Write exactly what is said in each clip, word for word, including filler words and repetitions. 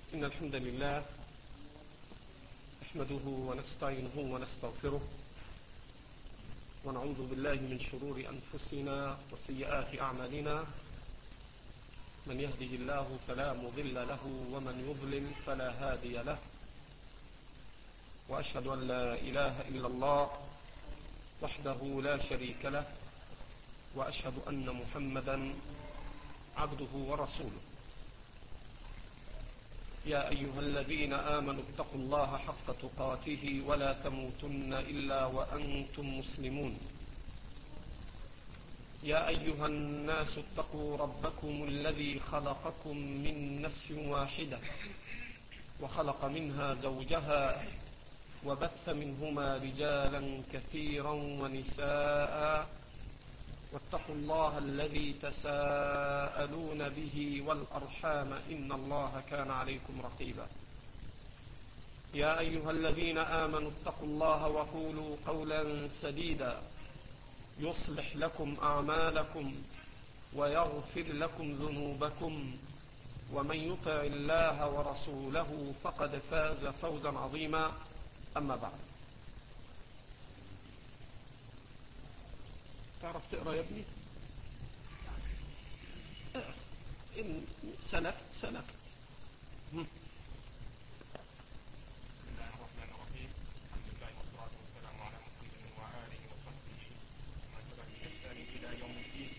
إن الحمد لله نحمده ونستعينه ونستغفره ونعوذ بالله من شرور أنفسنا وسيئات أعمالنا. من يهده الله فلا مضل له ومن يضلل فلا هادي له، وأشهد أن لا إله إلا الله وحده لا شريك له، وأشهد أن محمدا عبده ورسوله. يا أيها الذين آمنوا اتقوا الله حق تقاته ولا تموتن إلا وأنتم مسلمون. يا أيها الناس اتقوا ربكم الذي خلقكم من نفس واحدة وخلق منها زوجها وبث منهما رجالا كثيرا ونساء، واتقوا الله الذي تساءلون به والأرحام إن الله كان عليكم رقيبا. يا أيها الذين آمنوا اتقوا الله وقولوا قولا سديدا يصلح لكم أعمالكم ويغفر لكم ذنوبكم، ومن يطع الله ورسوله فقد فاز فوزا عظيما. أما بعد، تعرف تقرأ يا ابني؟ إن سلكت سلكت. بسم الله الرحمن الرحيم. الحمد لله والصلاة والسلام على محمد وآله وصحبه ومن تبعهم بإحسان إلى يوم الدين.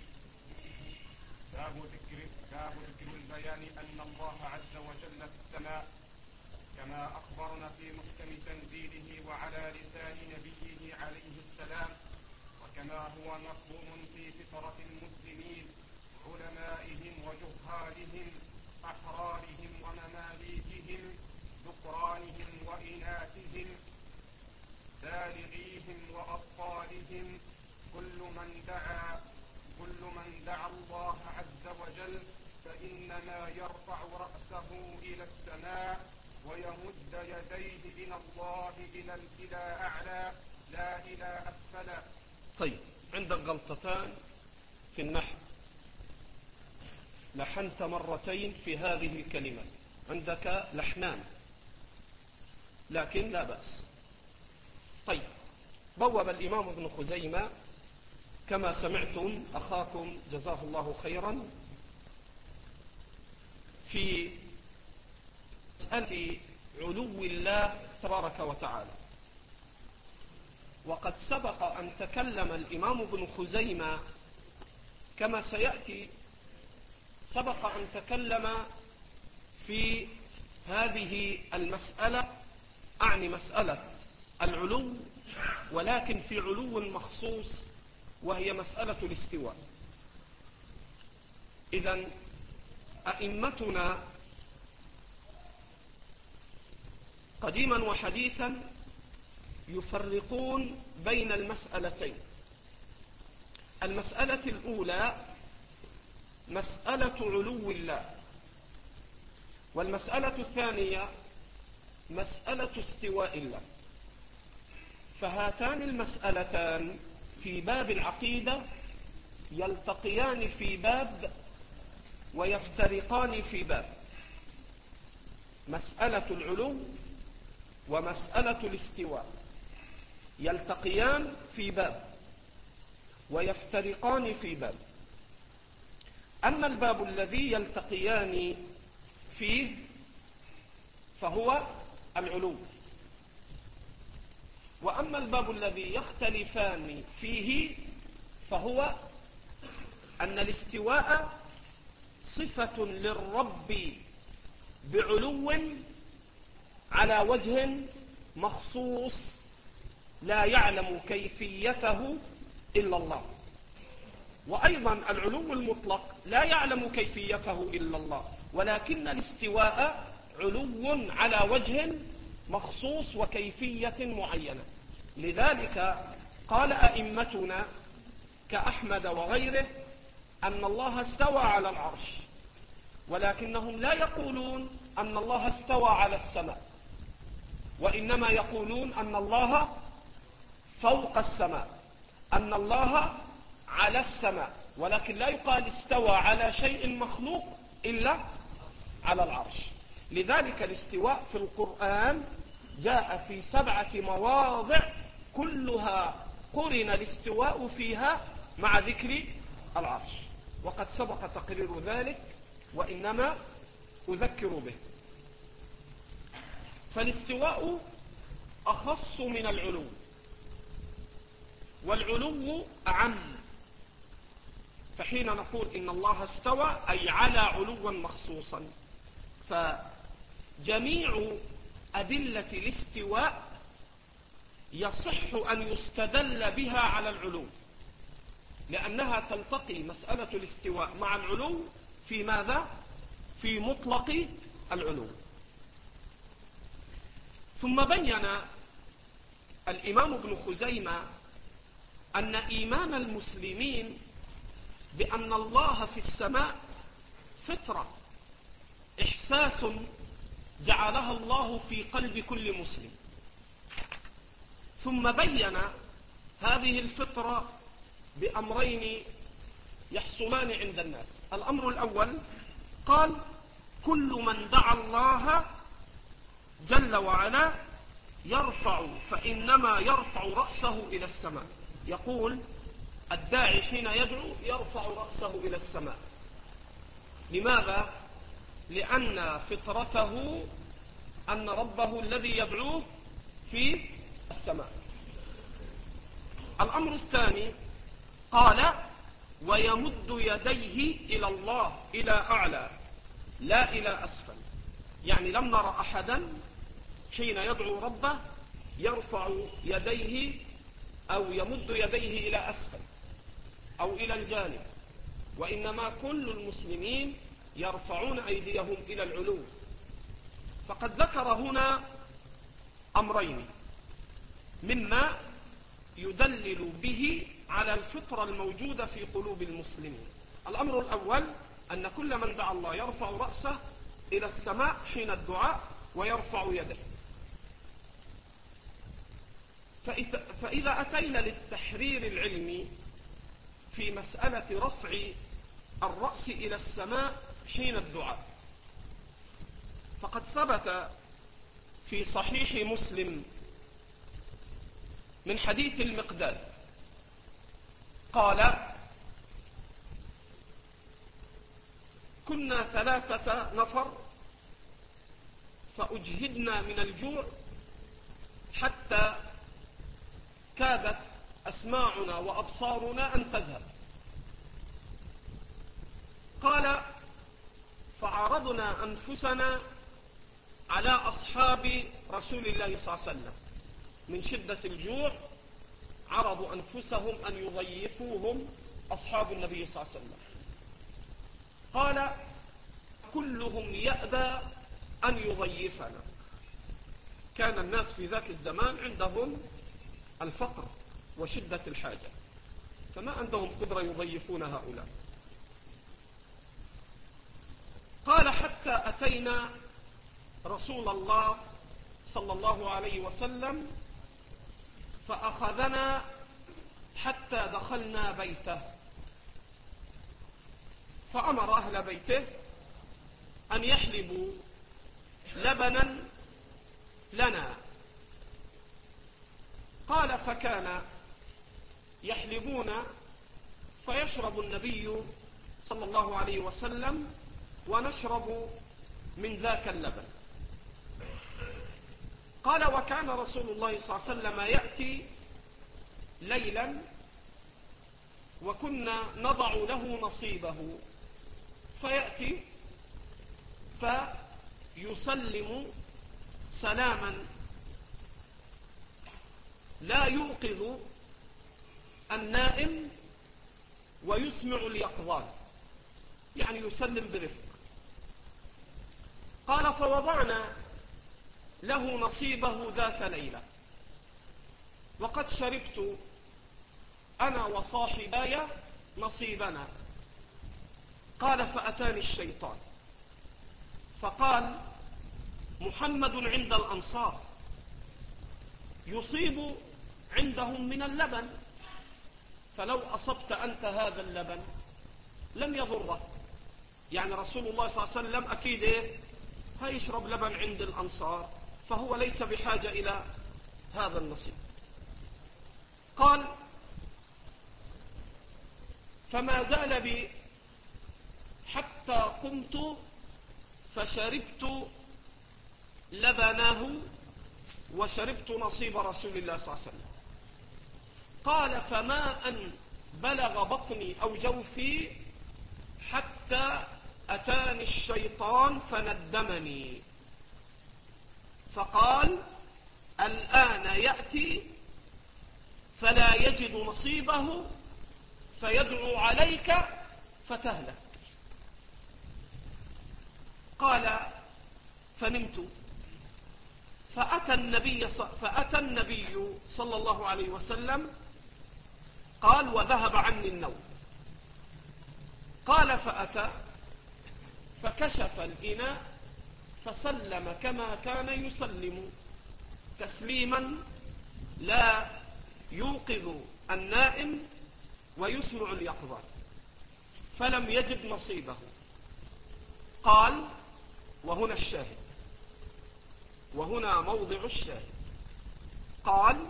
باب ذكر باب ذكر البيان أن الله عز وجل في السماء، كما أخبرنا في محكم تنزيله وعلى لسان نبيه عليه السلام، وكما هو مفهوم في فطرة المسلمين علمائهم وجهالهم أحرارهم ومماليكهم ذكرانهم وإناثهم بالغيهم وأطفالهم، كل من دعا كل من دعا الله عز وجل فإنما يرفع رأسه إلى السماء ويمد يديه إلى الله إلى إلى أعلى لا إلى أسفل. طيب، عندك غلطتان في النحو، لحنت مرتين في هذه الكلمة، عندك لحنان لكن لا بأس. طيب، بوب الإمام ابن خزيمة كما سمعتم أخاكم جزاه الله خيرا في مسألة علو الله تبارك وتعالى، وقد سبق أن تكلم الإمام ابن خزيمة كما سيأتي، سبق أن تكلم في هذه المسألة، أعني مسألة العلو، ولكن في علو مخصوص وهي مسألة الاستواء. إذن أئمتنا قديما وحديثا يفرقون بين المسألتين. المسألة الأولى مسألة علو الله، والمسألة الثانية مسألة استواء الله. فهاتان المسألتان في باب العقيدة يلتقيان في باب ويفترقان في باب. مسألة العلو ومسألة الاستواء يلتقيان في باب ويفترقان في باب. أما الباب الذي يلتقيان فيه فهو العلو، وأما الباب الذي يختلفان فيه فهو أن الاستواء صفة للرب بعلو على وجه مخصوص لا يعلم كيفيته إلا الله، وأيضا العلو المطلق لا يعلم كيفيته إلا الله، ولكن الاستواء علو على وجه مخصوص وكيفية معينة. لذلك قال أئمتنا كأحمد وغيره أن الله استوى على العرش، ولكنهم لا يقولون أن الله استوى على السماء، وإنما يقولون أن الله فوق السماء، أن الله على السماء، ولكن لا يقال استوى على شيء مخلوق إلا على العرش. لذلك الاستواء في القرآن جاء في سبعة مواضع كلها قرن الاستواء فيها مع ذكر العرش، وقد سبق تقرير ذلك وإنما أذكر به. فالاستواء أخص من العلو، والعلو أعم. فحين نقول إن الله استوى أي على علوا مخصوصا، فجميع أدلة الاستواء يصح أن يستدل بها على العلو، لأنها تلتقي مسألة الاستواء مع العلو في ماذا؟ في مطلق العلو. ثم بين الإمام ابن خزيمة أن إيمان المسلمين بأن الله في السماء فطرة، إحساس جعلها الله في قلب كل مسلم. ثم بين هذه الفطرة بأمرين يحصلان عند الناس. الأمر الأول قال: كل من دعا الله جل وعلا يرفع فإنما يرفع رأسه إلى السماء. يقول الداعي حين يدعو يرفع رأسه إلى السماء. لماذا؟ لأن فطرته أن ربه الذي يدعوه في السماء. الأمر الثاني قال: ويمد يديه إلى الله إلى أعلى لا إلى أسفل. يعني لم نرى أحدا حين يدعو ربه يرفع يديه أو يمد يديه إلى أسفل أو إلى الجانب، وإنما كل المسلمين يرفعون أيديهم إلى العلو. فقد ذكر هنا أمرين مما يدلل به على الفطرة الموجودة في قلوب المسلمين. الأمر الأول أن كل من دعا الله يرفع رأسه إلى السماء حين الدعاء ويرفع يده. فإذا أتينا للتحرير العلمي في مسألة رفع الرأس إلى السماء حين الدعاء، فقد ثبت في صحيح مسلم من حديث المقداد قال: كنا ثلاثة نفر فأجهدنا من الجوع حتى كادت أسماعنا وأبصارنا أن تذهب. قال: فعرضنا أنفسنا على أصحاب رسول الله صلى الله عليه وسلم، من شدة الجوع عرضوا أنفسهم أن يضيفوهم أصحاب النبي صلى الله عليه وسلم. قال: كلهم يأبى أن يضيفنا. كان الناس في ذاك الزمان عندهم الفقر وشدة الحاجة، فما عندهم قدرة يضيفون هؤلاء. قال: حتى أتينا رسول الله صلى الله عليه وسلم فأخذنا حتى دخلنا بيته، فأمر أهل بيته أن يحلبوا لبنا لنا. قال: فكان يحلبون فيشرب النبي صلى الله عليه وسلم ونشرب من ذاك اللبن. قال: وكان رسول الله صلى الله عليه وسلم يأتي ليلا وكنا نضع له نصيبه، فيأتي فيسلم سلاما لا يوقظ النائم ويسمع اليقظان، يعني يسلم برفق. قال: فوضعنا له نصيبه ذات ليلة، وقد شربت أنا وصاحباي نصيبنا. قال: فأتاني الشيطان فقال: محمد عند الأنصار يصيب عندهم من اللبن، فلو أصبت أنت هذا اللبن لم يضره. يعني رسول الله صلى الله عليه وسلم أكيد إيه؟ فيشرب لبن عند الأنصار، فهو ليس بحاجة إلى هذا النصيب. قال: فما زال بي حتى قمت فشربت لبنه وشربت نصيب رسول الله صلى الله عليه وسلم. قال: فما أن بلغ بطني أو جوفي حتى أتاني الشيطان فندمني، فقال: الآن يأتي فلا يجد نصيبه فيدعو عليك فتهلك. قال: فنمت فأتى النبي, فأتى النبي صلى الله عليه وسلم. قال: وذهب عني النوم. قال: فأتى فكشف الإناء فسلم كما كان يسلم تسليما لا يوقظ النائم ويسمع اليقظان، فلم يجد نصيبه. قال: وهنا الشاهد، وهنا موضع الشاهد. قال: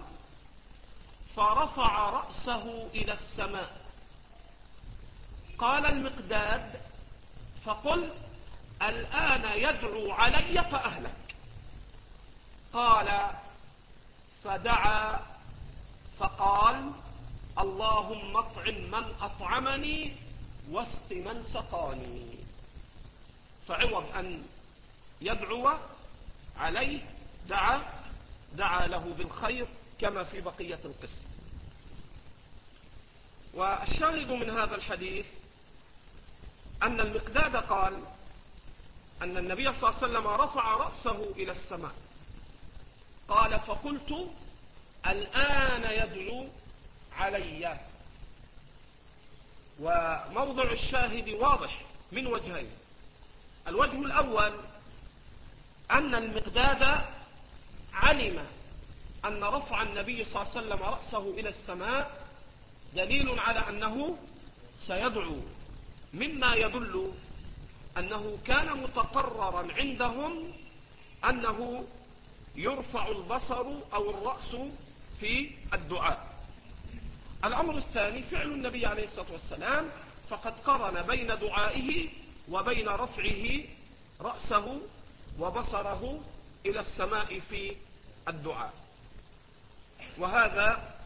فرفع رأسه إلى السماء. قال المقداد: فقل الآن يدعو علي فأهلك. قال: فدعا فقال: اللهم اطعم من أطعمني واسق من سقاني. فعوض أن يدعو عليه دعا دعا له بالخير كما في بقية القصة. والشاهد من هذا الحديث أن المقداد قال أن النبي صلى الله عليه وسلم رفع رأسه إلى السماء. قال: فقلت الآن يدعو علي. وموضع الشاهد واضح من وجهين. الوجه الأول أن المقداد علم أن رفع النبي صلى الله عليه وسلم رأسه إلى السماء دليل على أنه سيدعو، مما يدل أنه كان متقررا عندهم أنه يرفع البصر أو الرأس في الدعاء. الأمر الثاني فعل النبي عليه الصلاة والسلام، فقد قرن بين دعائه وبين رفعه رأسه وبصره إلى السماء في الدعاء. وهذا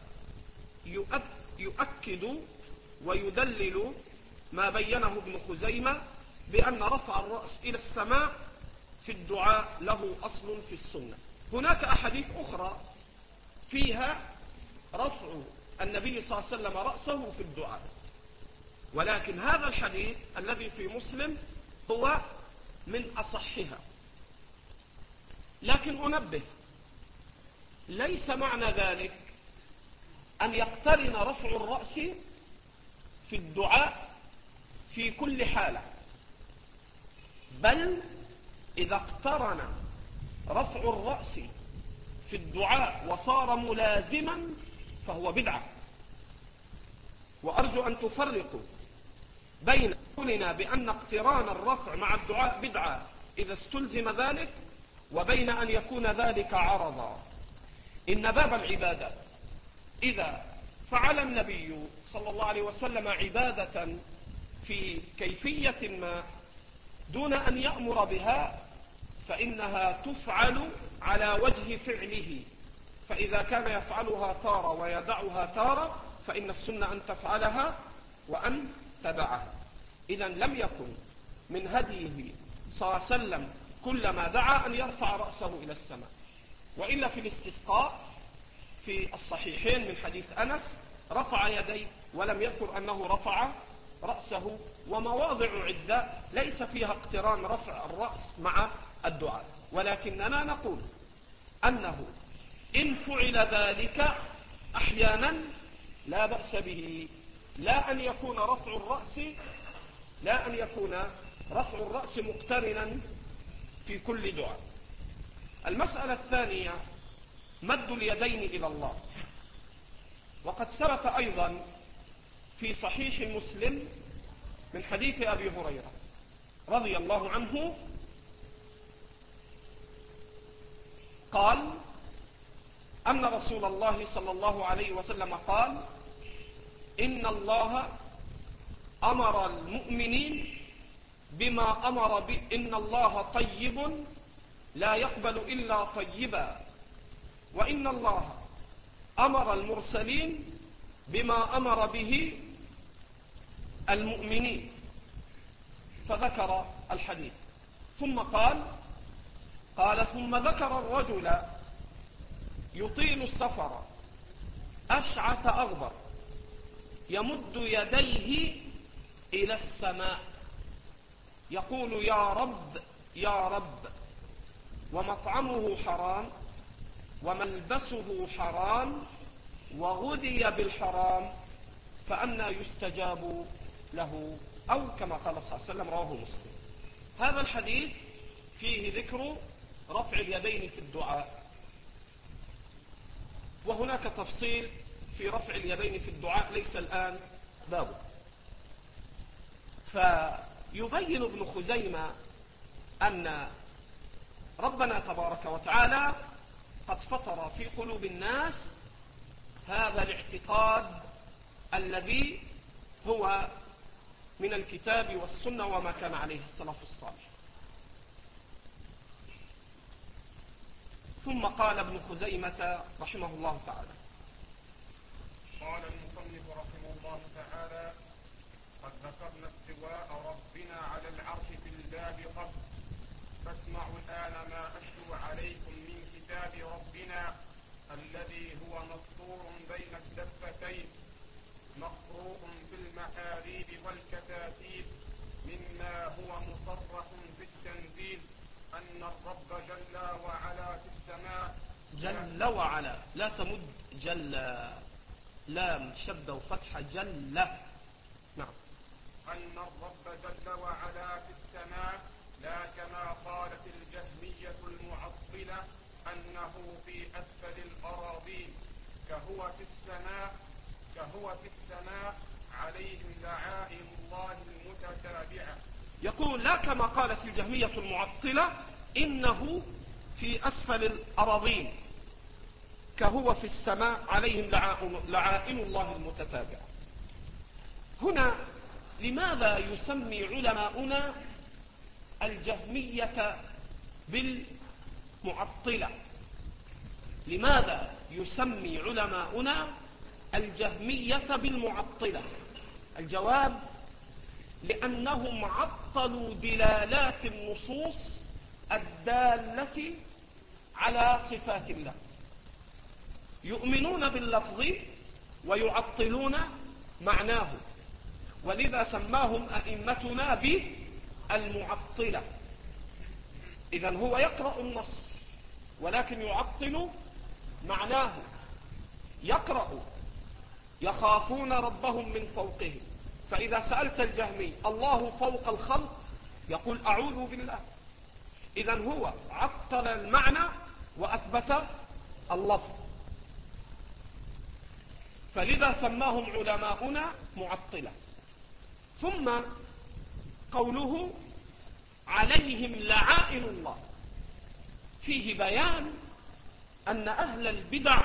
يؤكد ويدلل ما بينه ابن خزيمة بأن رفع الرأس إلى السماء في الدعاء له أصل في السنة. هناك أحاديث أخرى فيها رفع النبي صلى الله عليه وسلم رأسه في الدعاء، ولكن هذا الحديث الذي في مسلم هو من أصحها. لكن أنبه، ليس معنى ذلك أن يقترن رفع الرأس في الدعاء في كل حالة، بل إذا اقترن رفع الرأس في الدعاء وصار ملازما فهو بدعة. وأرجو أن تفرقوا بين قولنا بأن اقتران الرفع مع الدعاء بدعة إذا استلزم ذلك، وبين أن يكون ذلك عرضا. إن باب العبادة إذا فعل النبي صلى الله عليه وسلم عبادة في كيفية ما دون أن يأمر بها فإنها تفعل على وجه فعله، فإذا كان يفعلها تارة ويدعها تارة فإن السنة أن تفعلها وأن تدعها. إذا لم يكن من هديه صلى الله عليه وسلم كلما دعا أن يرفع رأسه إلى السماء، وإلا في الاستسقاء في الصحيحين من حديث أنس رفع يديه ولم يذكر أنه رفع رأسه. ومواضع عدة ليس فيها اقتران رفع الرأس مع الدعاء، ولكننا نقول أنه إن فعل ذلك أحيانا لا بأس به، لا أن يكون رفع الرأس لا أن يكون رفع الرأس مقترنا في كل دعاء. المسألة الثانية مد اليدين إلى الله. وقد ثبت أيضا في صحيح مسلم من حديث أبي هريرة رضي الله عنه قال أن رسول الله صلى الله عليه وسلم قال إن الله أمر المؤمنين بما أمر به، إن الله طيب لا يقبل إلا طيبا، وإن الله أمر المرسلين بما أمر به المؤمنين، فذكر الحديث. ثم قال قال ثم ذكر الرجل يطيل السفر أشعث أغبر يمد يديه إلى السماء يقول يا رب يا رب، ومطعمه حرام وملبسه حرام وغذي بالحرام، فأنى يستجاب له، أو كما قال صلى الله عليه وسلم، رواه مسلم. هذا الحديث فيه ذكر رفع اليدين في الدعاء، وهناك تفصيل في رفع اليدين في الدعاء ليس الآن بابه. فيبين ابن خزيمة أن ربنا تبارك وتعالى قد فطر في قلوب الناس هذا الاعتقاد الذي هو من الكتاب والسنة وما كان عليه السلف الصالح. ثم قال ابن خزيمة رحمه الله تعالى: قال المصنف رحمه الله تعالى: قد ذكرنا استواء ربنا على العرش في الباب قبل، فاسمعوا الآن ما أتلو عليكم من كتاب ربنا الذي هو مسطور بين الدفتين مقروء في المحاريب والكتاتيب، مما هو مصرح في التنزيل أن الرب جل وعلا في السماء جل وعلا، لا تمد جل، لام شد وفتحة جل. نعم. أن الرب جل وعلا في السماء، لا كما قالت الجهمية المعطلة أنه في أسفل الأراضين، كهو في السماء كهو في السماء عليهم لعائن الله المتتابعة. يقول لا كما قالت الجهمية المعطلة إنه في أسفل الأراضين، كهو في السماء عليهم لعائن الله المتتابعة. هنا لماذا يسمي علماؤنا الجهمية بالمعطلة؟ لماذا يسمي علماؤنا الجهمية بالمعطلة؟ الجواب: لأنهم عطلوا دلالات النصوص الدالة على صفات الله، يؤمنون باللفظ ويعطلون معناه، ولذا سماهم أئمتنا بالمعطلة. إذن هو يقرأ النص ولكن يعطل معناه. يقرأ يخافون ربهم من فوقهم، فإذا سألت الجهمي الله فوق الخلق يقول أعوذ بالله. إذن هو عطل المعنى وأثبت اللفظ، فلذا سماهم علماؤنا معطلة. ثم قوله عليهم لعائن الله فيه بيان أن أهل البدع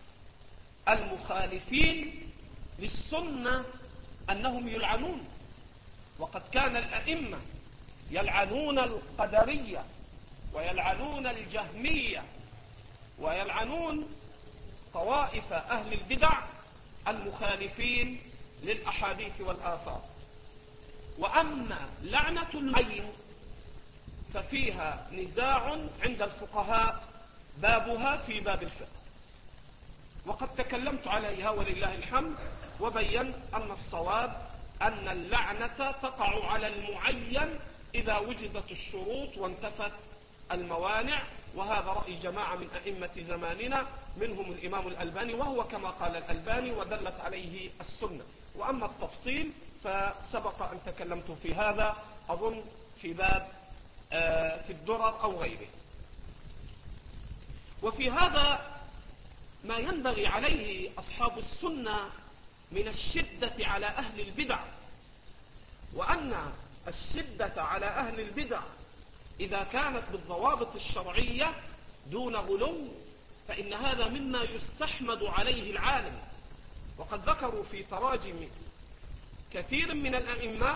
المخالفين للسنة أنهم يلعنون، وقد كان الأئمة يلعنون القدرية ويلعنون الجهمية ويلعنون طوائف أهل البدع المخالفين للأحاديث والآثار. وأما لعنة العين ففيها نزاع عند الفقهاء، بابها في باب الفقه، وقد تكلمت عليها ولله الحمد، وبينت أن الصواب أن اللعنة تقع على المعين إذا وجدت الشروط وانتفت الموانع، وهذا رأي جماعة من أئمة زماننا منهم الإمام الألباني، وهو كما قال الألباني ودلت عليه السنة. وأما التفصيل فسبق أن تكلمت في هذا أظن في باب في الدرر أو غيره. وفي هذا ما ينبغي عليه أصحاب السنة من الشدة على أهل البدع، وأن الشدة على أهل البدع إذا كانت بالضوابط الشرعية دون غلو فإن هذا مما يستحمد عليه العالم. وقد ذكروا في تراجم كثير من الأئمة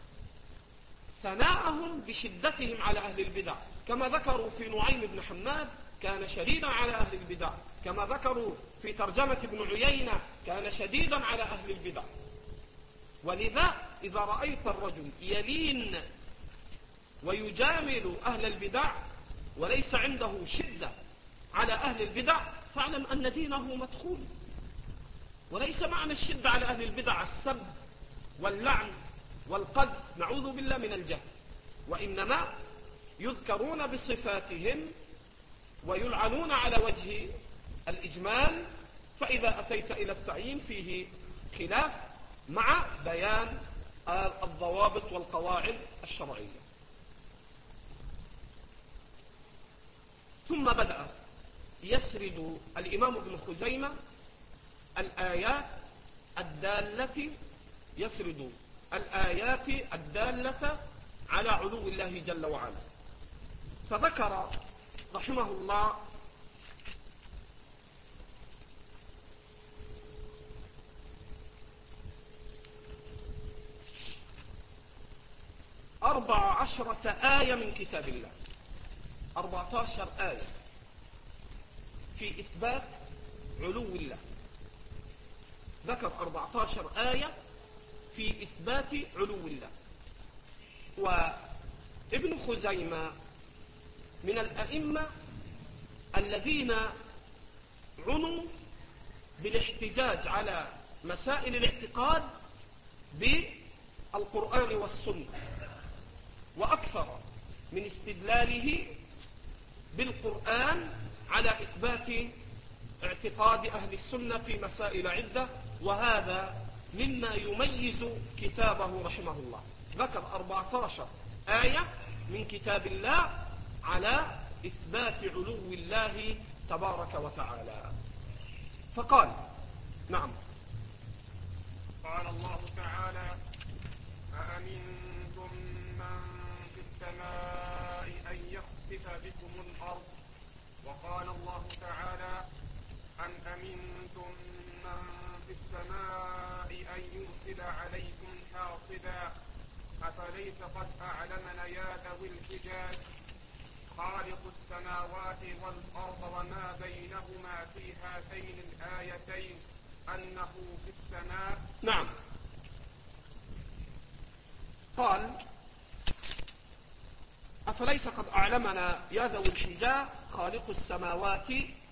ثناءهم بشدتهم على أهل البدع، كما ذكروا في نعيم بن حماد كان شديدا على أهل البدع، كما ذكروا في ترجمة ابن عيينة كان شديدا على أهل البدع. ولذا إذا رأيت الرجل يلين ويجامل أهل البدع وليس عنده شدة على أهل البدع فاعلم أن دينه مدخول. وليس معنى الشدة على أهل البدع السب واللعن والقذف، نعوذ بالله من الجهل، وإنما يذكرون بصفاتهم ويلعنون على وجه الإجمال، فإذا أتيت إلى التعيين فيه خلاف مع بيان الضوابط والقواعد الشرعية. ثم بدأ يسرد الإمام ابن خزيمة الآيات الدالة يسرد الآيات الدالة على علو الله جل وعلا. فذكر رحمه الله أربع عشرة آية من كتاب الله، أربعة عشر آية في إثبات علو الله. ذكر أربعة عشر آية في إثبات علو الله. وابن خزيمة من الأئمة الذين عنوا بالاحتجاج على مسائل الاعتقاد بالقرآن والسنة، وأكثر من استدلاله بالقرآن على إثبات اعتقاد أهل السنة في مسائل عدة، وهذا مما يميز كتابه رحمه الله. ذكر أربعة عشر آية من كتاب الله على إثبات علو الله تبارك وتعالى. فقال نعم. قال الله تعالى: أأمنتم من في السماء أن يخسف بكم الأرض. وقال الله تعالى: أم أمنتم من في السماء أن يرسل عليكم حاصبا أفليس قد أعلمنا يا ذوي الحجاج خالق السماوات والأرض وما بينهما في هاتين الآيتين أنه في السماء. نعم. قال: أفليس قد أعلمنا يا ذوي الحجاج خالق السماوات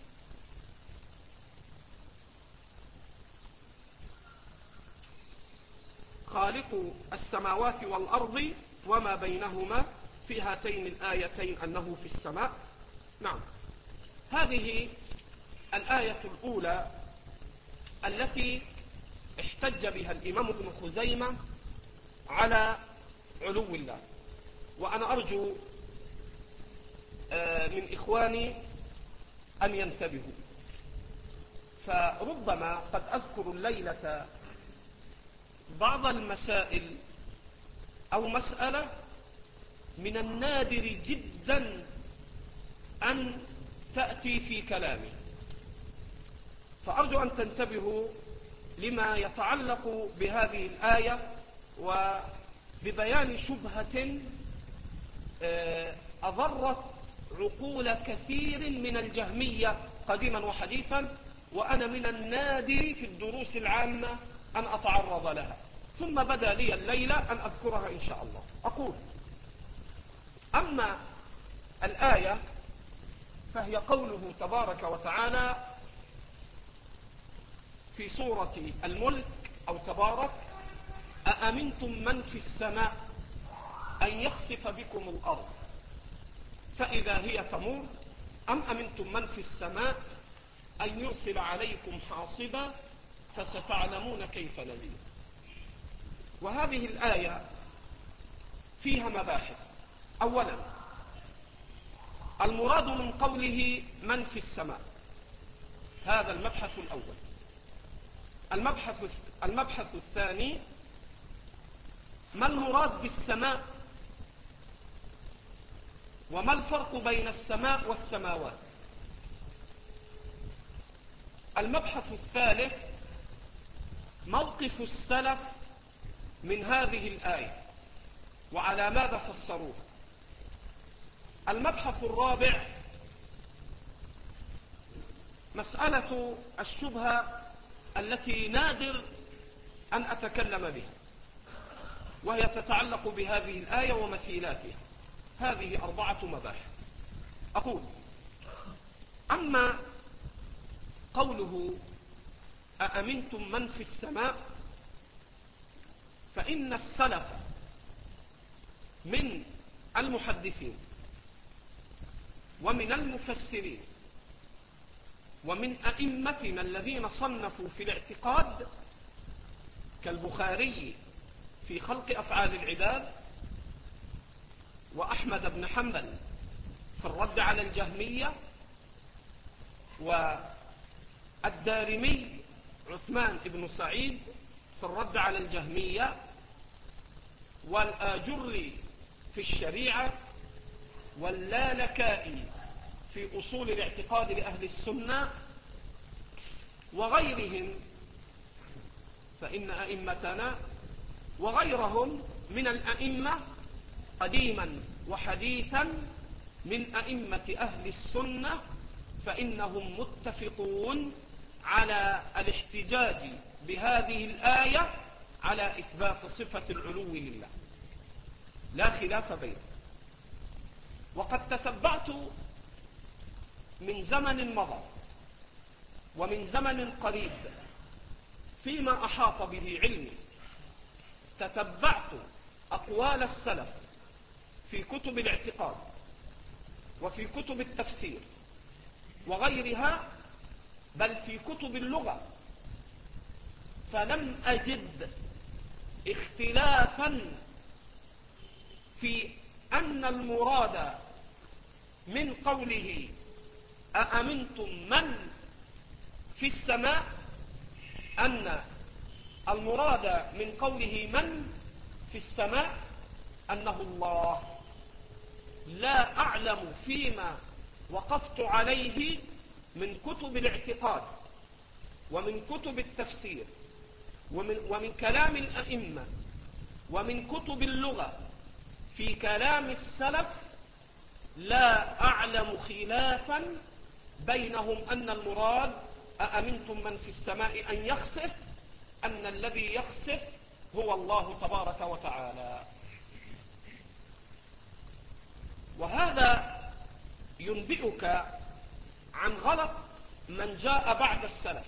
خالق السماوات والأرض وما بينهما في هاتين الآيتين أنه في السماء. نعم. هذه الآية الأولى التي احتج بها الإمام ابن خزيمة على علو الله. وأنا أرجو من إخواني أن ينتبهوا، فربما قد أذكر الليلة بعض المسائل أو مسألة من النادر جدا أن تأتي في كلامي، فأرجو أن تنتبهوا لما يتعلق بهذه الآية وببيان شبهة أضرت عقول كثير من الجهمية قديما وحديثا، وأنا من النادر في الدروس العامة أن أتعرض لها، ثم بدا لي الليلة أن أذكرها إن شاء الله. أقول: أما الآية فهي قوله تبارك وتعالى في سورة الملك أو تبارك: أأمنتم من في السماء أن يخسف بكم الأرض فإذا هي تمور أم أمنتم من في السماء أن يرسل عليكم حاصبا فستعلمون كيف نذير. وهذه الآية فيها مباحث. أولا، المراد من قوله من في السماء، هذا المبحث الأول. المبحث, المبحث الثاني: ما المراد بالسماء، وما الفرق بين السماء والسماوات. المبحث الثالث موقف السلف من هذه الآية وعلى ماذا فسروها. المبحث الرابع مسألة الشبهة التي نادر أن أتكلم بها، وهي تتعلق بهذه الآية ومثيلاتها. هذه أربعة مباحث. أقول: أما قوله أأمنتم من في السماء، فإن السلف من المحدثين ومن المفسرين ومن أئمتنا الذين صنفوا في الاعتقاد كالبخاري في خلق أفعال العباد، وأحمد بن حنبل في الرد على الجهمية، والدارمي عثمان بن سعيد في الرد على الجهمية، والآجري في الشريعة، واللالكائي في أصول الاعتقاد لأهل السنة وغيرهم، فإن أئمتنا وغيرهم من الأئمة قديما وحديثا من أئمة أهل السنة فإنهم متفقون على الاحتجاج بهذه الآية على إثبات صفة العلو لله، لا خلاف بينهم. وقد تتبعت من زمن مضى ومن زمن قريب فيما أحاط به علمي، تتبعت أقوال السلف في كتب الاعتقاد وفي كتب التفسير وغيرها، بل في كتب اللغة، فلم أجد اختلافا في أن المراد من قوله أأمنتم من في السماء، أن المراد من قوله من في السماء أنه الله. لا أعلم فيما وقفت عليه من كتب الاعتقاد ومن كتب التفسير ومن, ومن كلام الأئمة ومن كتب اللغة في كلام السلف، لا أعلم خلافا بينهم أن المراد أأمنتم من في السماء أن يخسف، أن الذي يخسف هو الله تبارك وتعالى. وهذا ينبئك عن غلط من جاء بعد السلف،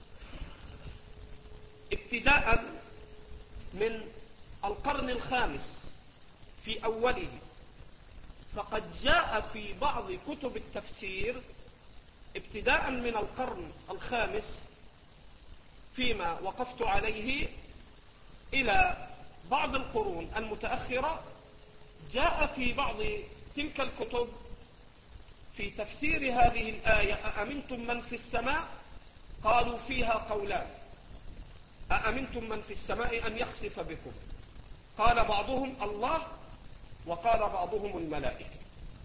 ابتداء من القرن الخامس في أوله، فقد جاء في بعض كتب التفسير ابتداء من القرن الخامس فيما وقفت عليه إلى بعض القرون المتأخرة، جاء في بعض تلك الكتب في تفسير هذه الآية أأمنتم من في السماء، قالوا فيها قولان: أأمنتم من في السماء أن يخسف بكم، قال بعضهم الله وقال بعضهم الملائكة.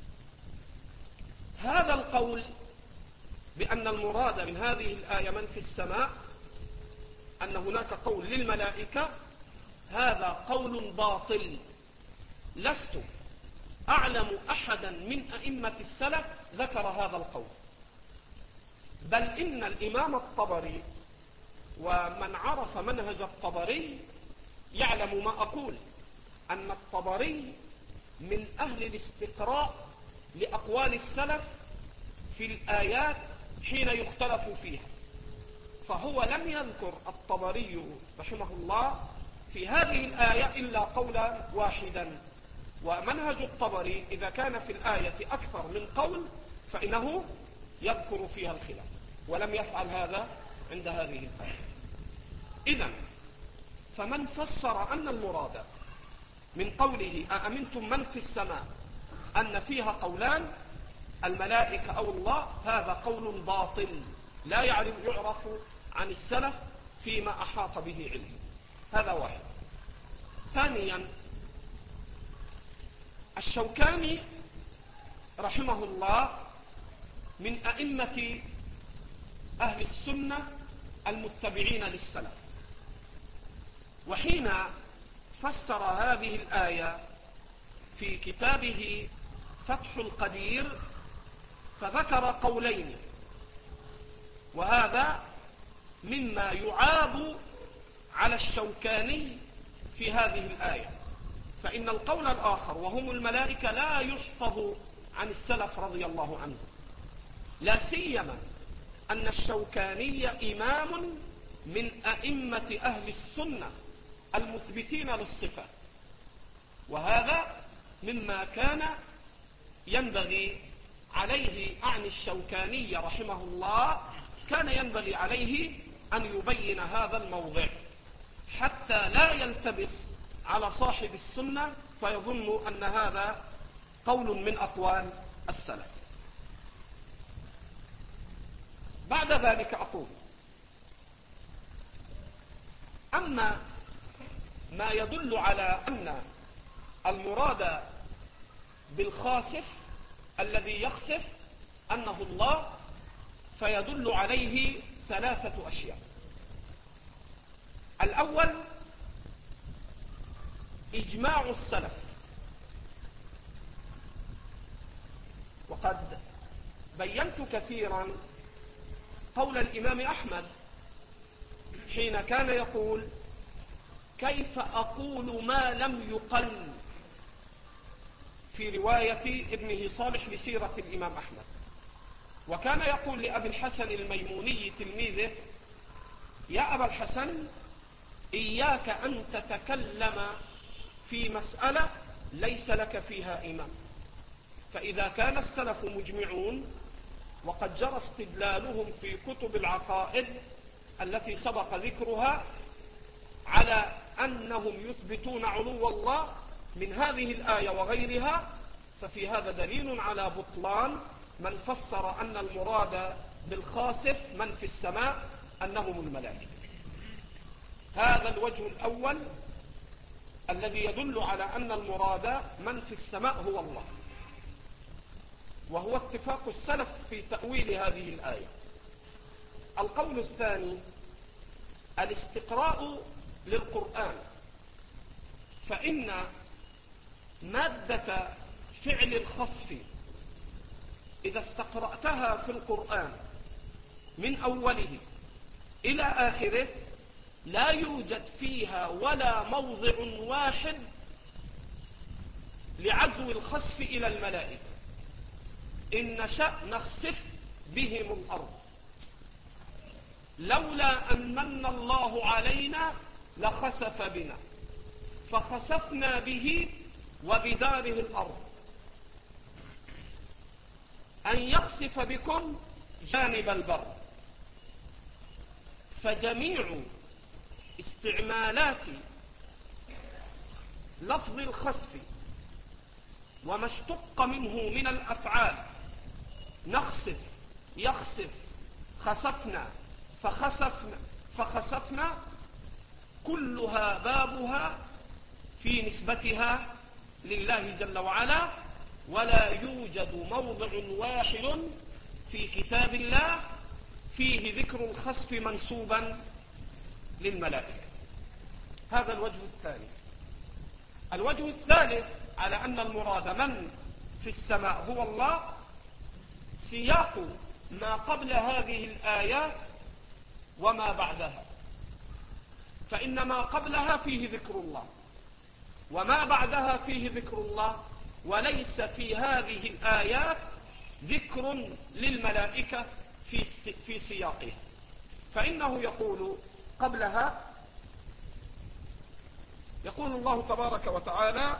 هذا القول بأن المراد من هذه الآية من في السماء أن هناك قول للملائكة، هذا قول باطل. لست أعلم أحدا من أئمة السلف ذكر هذا القول، بل إن الإمام الطبري ومن عرف منهج الطبري يعلم ما أقول، أن الطبري من أهل الاستقراء لأقوال السلف في الآيات حين يختلف فيها، فهو لم يذكر الطبري رحمه الله في هذه الآية إلا قولا واحدا. ومنهج الطبري إذا كان في الآية أكثر من قول فإنه يذكر فيها الخلاف، ولم يفعل هذا عند هذه الآية. إذن فمن فسر أن المراد من قوله أأمنتم من في السماء أن فيها قولان، الملائكة أو الله، هذا قول باطل لا يعرف عن السلف فيما أحاط به علم. هذا واحد. ثانيا، أهل السنة المتبعين للسلف. وحين فسر هذه الآية في كتابه فتح القدير فذكر قولين، وهذا مما يعاب على الشوكاني في هذه الآية. فإن القول الآخر وهم الملائكة لا يحفظ عن السلف رضي الله عنهم، لا سيما أن الشوكاني إمام من أئمة أهل السنة المثبتين للصفات، وهذا مما كان ينبغي عليه، أعني الشوكاني رحمه الله، كان ينبغي عليه أن يبين هذا الموضع حتى لا يلتبس على صاحب السنة فيظن أن هذا قول من أقوال السلف. بعد ذلك أقول: أما ما يدل على أن المراد بالخاسف الذي يخسف أنه الله، فيدل عليه ثلاثة أشياء. الأول إجماع السلف، وقد بينت كثيرا قول الإمام أحمد حين كان يقول: كيف أقول ما لم يقل، في رواية ابنه صالح لسيرة الإمام أحمد. وكان يقول لأبي الحسن الميموني تلميذه: يا أبا الحسن، إياك أن تتكلم في مسألة ليس لك فيها إمام، فإذا كان السلف مجمعون وقد جرى استدلالهم في كتب العقائد التي سبق ذكرها على أنهم يثبتون علو الله من هذه الآية وغيرها، ففي هذا دليل على بطلان من فسر أن المراد بالخاسف من في السماء أنهم الملائكة. هذا الوجه الأول الذي يدل على أن المراد من في السماء هو الله، وهو اتفاق السلف في تأويل هذه الآية. القول الثاني الاستقراء للقرآن، فإن مادة فعل الخسف إذا استقرأتها في القرآن من أوله إلى آخره لا يوجد فيها ولا موضع واحد لعزو الخسف إلى الملائكة. إن نشأ نخسف بهم الأرض لولا أن من الله علينا لخسف بنا فخسفنا به وبداره الأرض. أن يخسف بكم جانب البر. فجميع استعمالات لفظ الخسف وما اشتق منه من الأفعال، نخسف، يخسف، خسفنا، فخسفنا، فخسفنا، كلها بابها في نسبتها لله جل وعلا، ولا يوجد موضع واحد في كتاب الله فيه ذكر الخسف منسوبا للملائكة. هذا الوجه الثاني. الوجه الثالث على أن المراد من في السماء هو الله سياق ما قبل هذه الآيات وما بعدها، فإن ما قبلها فيه ذكر الله وما بعدها فيه ذكر الله، وليس في هذه الآيات ذكر للملائكة في في سياقها. فإنه يقول قبلها، يقول الله تبارك وتعالى: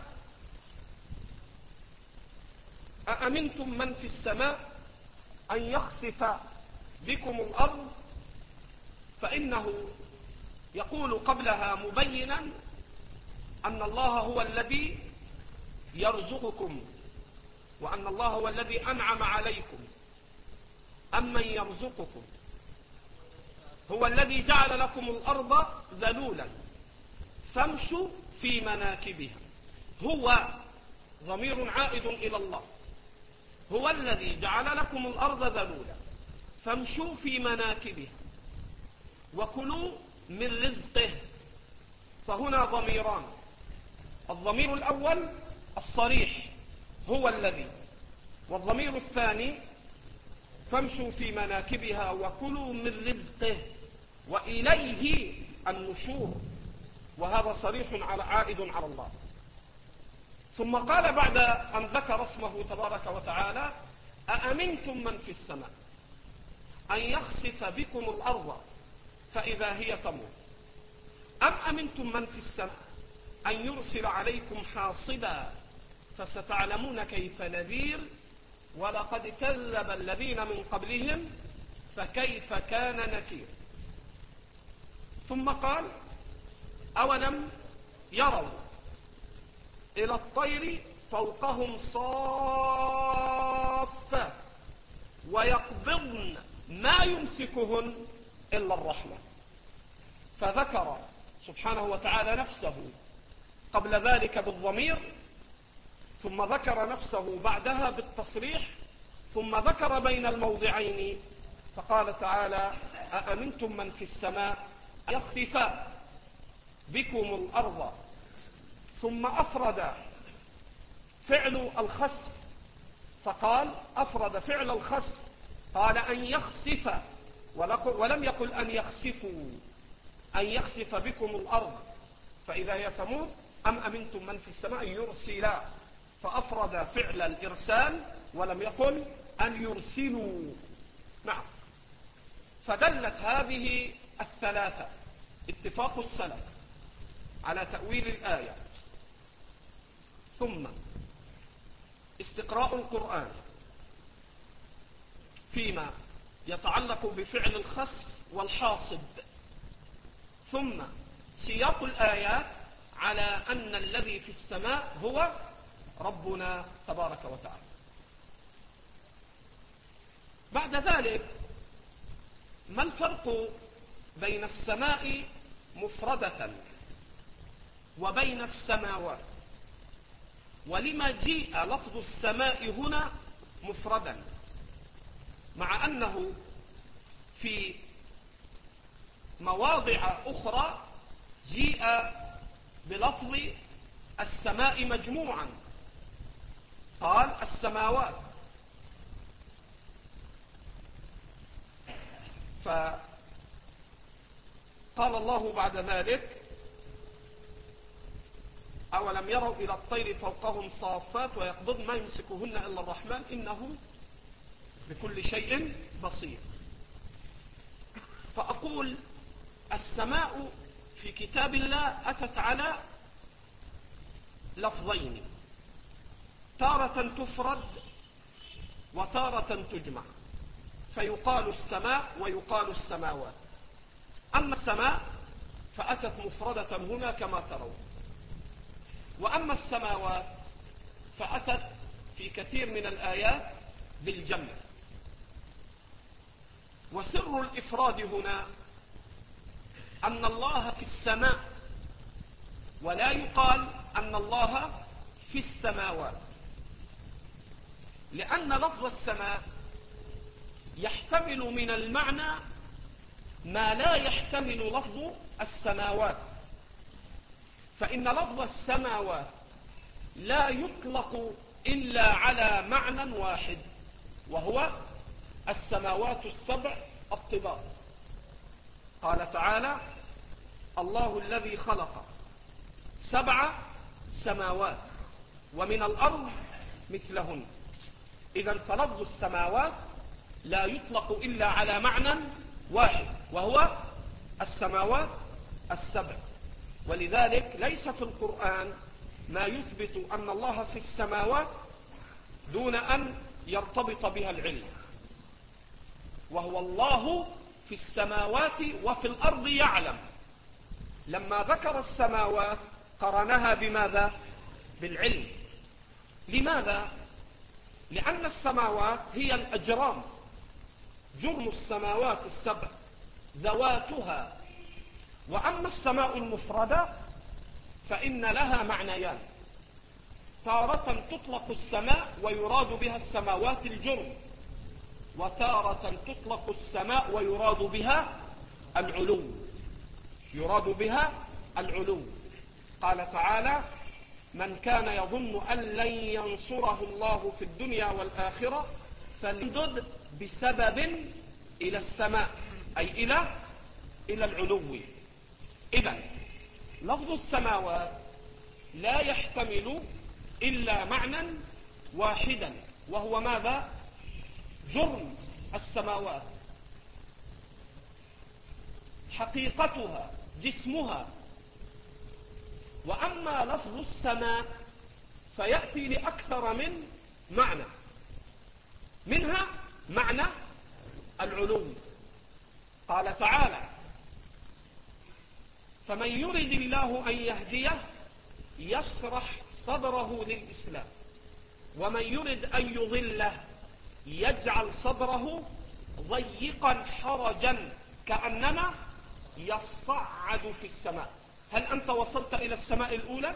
أأمنتم من في السماء أن يخسف بكم الأرض. فإنه يقول قبلها مبينا أن الله هو الذي يرزقكم، وأن الله هو الذي أنعم عليكم. أمن يرزقكم هو الذي جعل لكم الأرض ذلولا فامشوا في مناكبها. هو ضمير عائد إلى الله، هو الذي جعل لكم الأرض ذلولا فامشوا في مناكبها وكلوا من رزقه. فهنا ضميران، الضمير الأول الصريح هو الذي، والضمير الثاني فامشوا في مناكبها وكلوا من رزقه وإليه النشور، وهذا صريح على عائد على الله. ثم قال بعد أن ذكر اسمه تبارك وتعالى: أأمنتم من في السماء أن يخسف بكم الأرض فإذا هي تمور، أم أمنتم من في السماء أن يرسل عليكم حاصبا فستعلمون كيف نذير ولقد كذب الذين من قبلهم فكيف كان نكير. ثم قال: أولم يروا إلى الطير فوقهم صافات ويقبضن ما يمسكهن إلا الرحمة. فذكر سبحانه وتعالى نفسه قبل ذلك بالضمير، ثم ذكر نفسه بعدها بالتصريح، ثم ذكر بين الموضعين فقال تعالى: أأمنتم من في السماء يخسف بكم الأرض. ثم أفرد فعل الخسف فقال أفرد فعل الخسف، قال أن يخسف ولم يقل أن يخسفوا، أن يخسف بكم الأرض فإذا هي تمور، أم أمنتم من في السماء يرسلا، فأفرد فعل الإرسال ولم يقل أن يرسلوا. نعم. فدلت هذه الثلاثة اتفاق السلف على تأويل الآية، ثم استقراء القرآن فيما يتعلق بفعل الخسف والحاصب، ثم سياق الآيات على أن الذي في السماء هو ربنا تبارك وتعالى. بعد ذلك ما الفرق بين السماء مفردة وبين السماوات؟ ولما جيء لفظ السماء هنا مفردا مع أنه في مواضع أخرى جيء بلفظ السماء مجموعا، قال السماوات. فقال الله بعد ذلك: أولم يروا إلى الطير فوقهم صافات ويقبضن ما يمسكهن إلا الرحمن إنه بكل شيء بصير. فأقول السماء في كتاب الله أتت على لفظين، تارة تفرد وتارة تجمع، فيقال السماء ويقال السماوات. أما السماء فأتت مفردة هنا كما ترون، وأما السماوات فأتت في كثير من الآيات بالجمع. وسر الإفراد هنا أن الله في السماء، ولا يقال أن الله في السماوات، لأن لفظ السماء يحتمل من المعنى ما لا يحتمل لفظ السماوات. فإن لفظ السماوات لا يطلق إلا على معنى واحد، وهو السماوات السبع الطباق. قال تعالى: الله الذي خلق سبع سماوات ومن الأرض مثلهن. إذن فلفظ السماوات لا يطلق إلا على معنى واحد، وهو السماوات السبع. ولذلك ليس في القرآن ما يثبت أن الله في السماوات دون أن يرتبط بها العلم، وهو الله في السماوات وفي الأرض يعلم. لما ذكر السماوات قرنها بماذا؟ بالعلم. لماذا؟ لأن السماوات هي الأجرام، جرم السماوات السبع ذواتها. وأما السماء المفردة فإن لها معنيان، تارة تطلق السماء ويراد بها السماوات الجرم، وتارة تطلق السماء ويراد بها العلو، يراد بها العلو. قال تعالى: من كان يظن أن لن ينصره الله في الدنيا والآخرة فليمدد بسبب إلى السماء، أي إلى إلى العلو. إذن لفظ السماوات لا يحتمل إلا معنى واحدا، وهو ماذا؟ جرم السماوات، حقيقتها، جسمها. وأما لفظ السماء فيأتي لأكثر من معنى، منها معنى العلو. قال تعالى: فمن يرد الله أن يهديه يشرح صدره للإسلام، ومن يرد أن يضله يجعل صدره ضيقا حرجا كأنما يصعد في السماء. هل أنت وصلت إلى السماء الأولى؟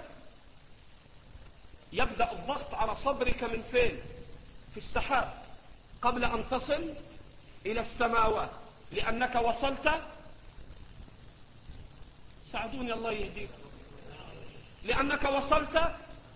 يبدأ الضغط على صدرك من فين؟ في السحاب، قبل أن تصل إلى السماوات، لأنك وصلت، ساعدوني الله يهديك، لأنك وصلت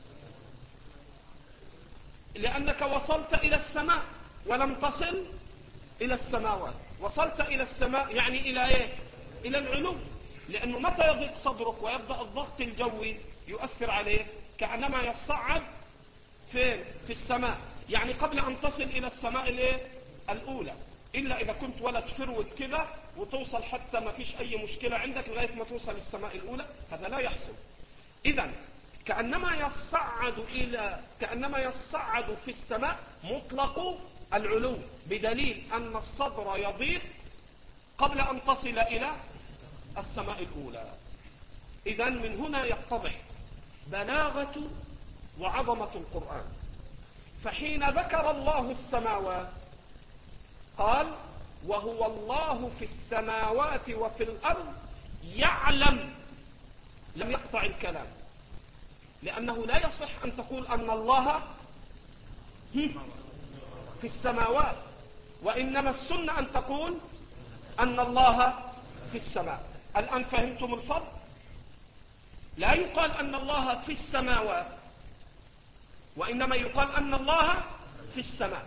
لأنك وصلت إلى السماء ولم تصل إلى السماوات. وصلت إلى السماء يعني إلى إيه؟ إلى العلو، لأنه متى يضيق صدرك ويبدأ الضغط الجوي يؤثر عليك كأنما يصعد فين؟ في السماء، يعني قبل أن تصل إلى السماء الإيه؟ الأولى. إلا إذا كنت ولد فرود كذا وتوصل حتى ما فيش أي مشكلة عندك لغاية ما توصل السماء الأولى، هذا لا يحصل. إذن كأنما يصعد إلى كأنما يصعد في السماء مطلق العلو، بدليل أن الصدر يضيق قبل أن تصل إلى السماء الأولى. إذن من هنا يتضح بلاغة وعظمة القرآن. فحين ذكر الله السماوات قال: وهو الله في السماوات وفي الأرض يعلم. لم يقطع الكلام، لأنه لا يصح أن تقول أن الله في السماوات، وإنما السنة أن تقول أن الله في السماء. الآن فهمتم الفرق؟ لا يقال أن الله في السماوات، وإنما يقال أن الله في السماء.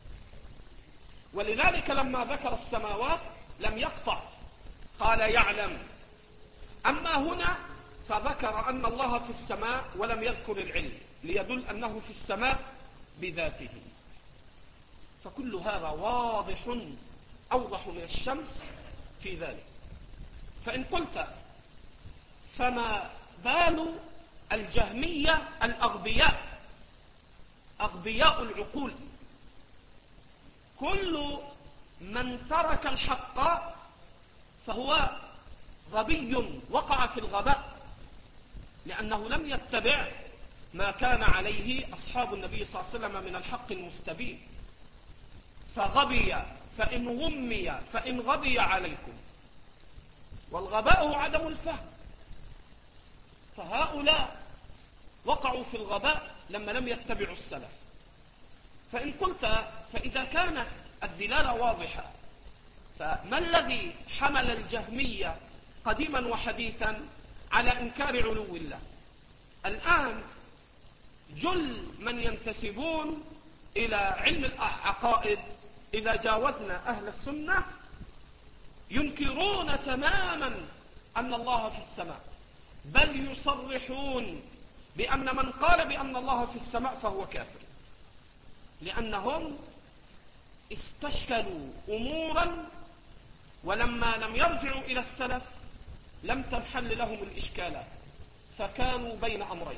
ولذلك لما ذكر السماوات لم يقطع، قال يعلم. أما هنا فذكر أن الله في السماء ولم يذكر العلم، ليدل أنه في السماء بذاته. فكل هذا واضح أوضح من الشمس في ذلك. فإن قلت: فما بال الجهمية الأغبياء، أغبياء العقول؟ كل من ترك الحق فهو غبي، وقع في الغباء، لأنه لم يتبع ما كان عليه أصحاب النبي صلى الله عليه وسلم من الحق المستبين، فغبي فإن غمي فإن غبي عليكم. والغباء هو عدم الفهم، فهؤلاء وقعوا في الغباء لما لم يتبعوا السلف. فإن قلت: فإذا كانت الدلالة واضحة، فما الذي حمل الجهمية قديما وحديثا على إنكار علو الله؟ الآن جل من ينتسبون إلى علم العقائد إذا جاوزنا أهل السنة ينكرون تماما أن الله في السماء، بل يصرحون بأن من قال بأن الله في السماء فهو كافر، لأنهم استشكلوا أمورا، ولما لم يرجعوا إلى السلف لم تنحل لهم الإشكالات، فكانوا بين أمرين: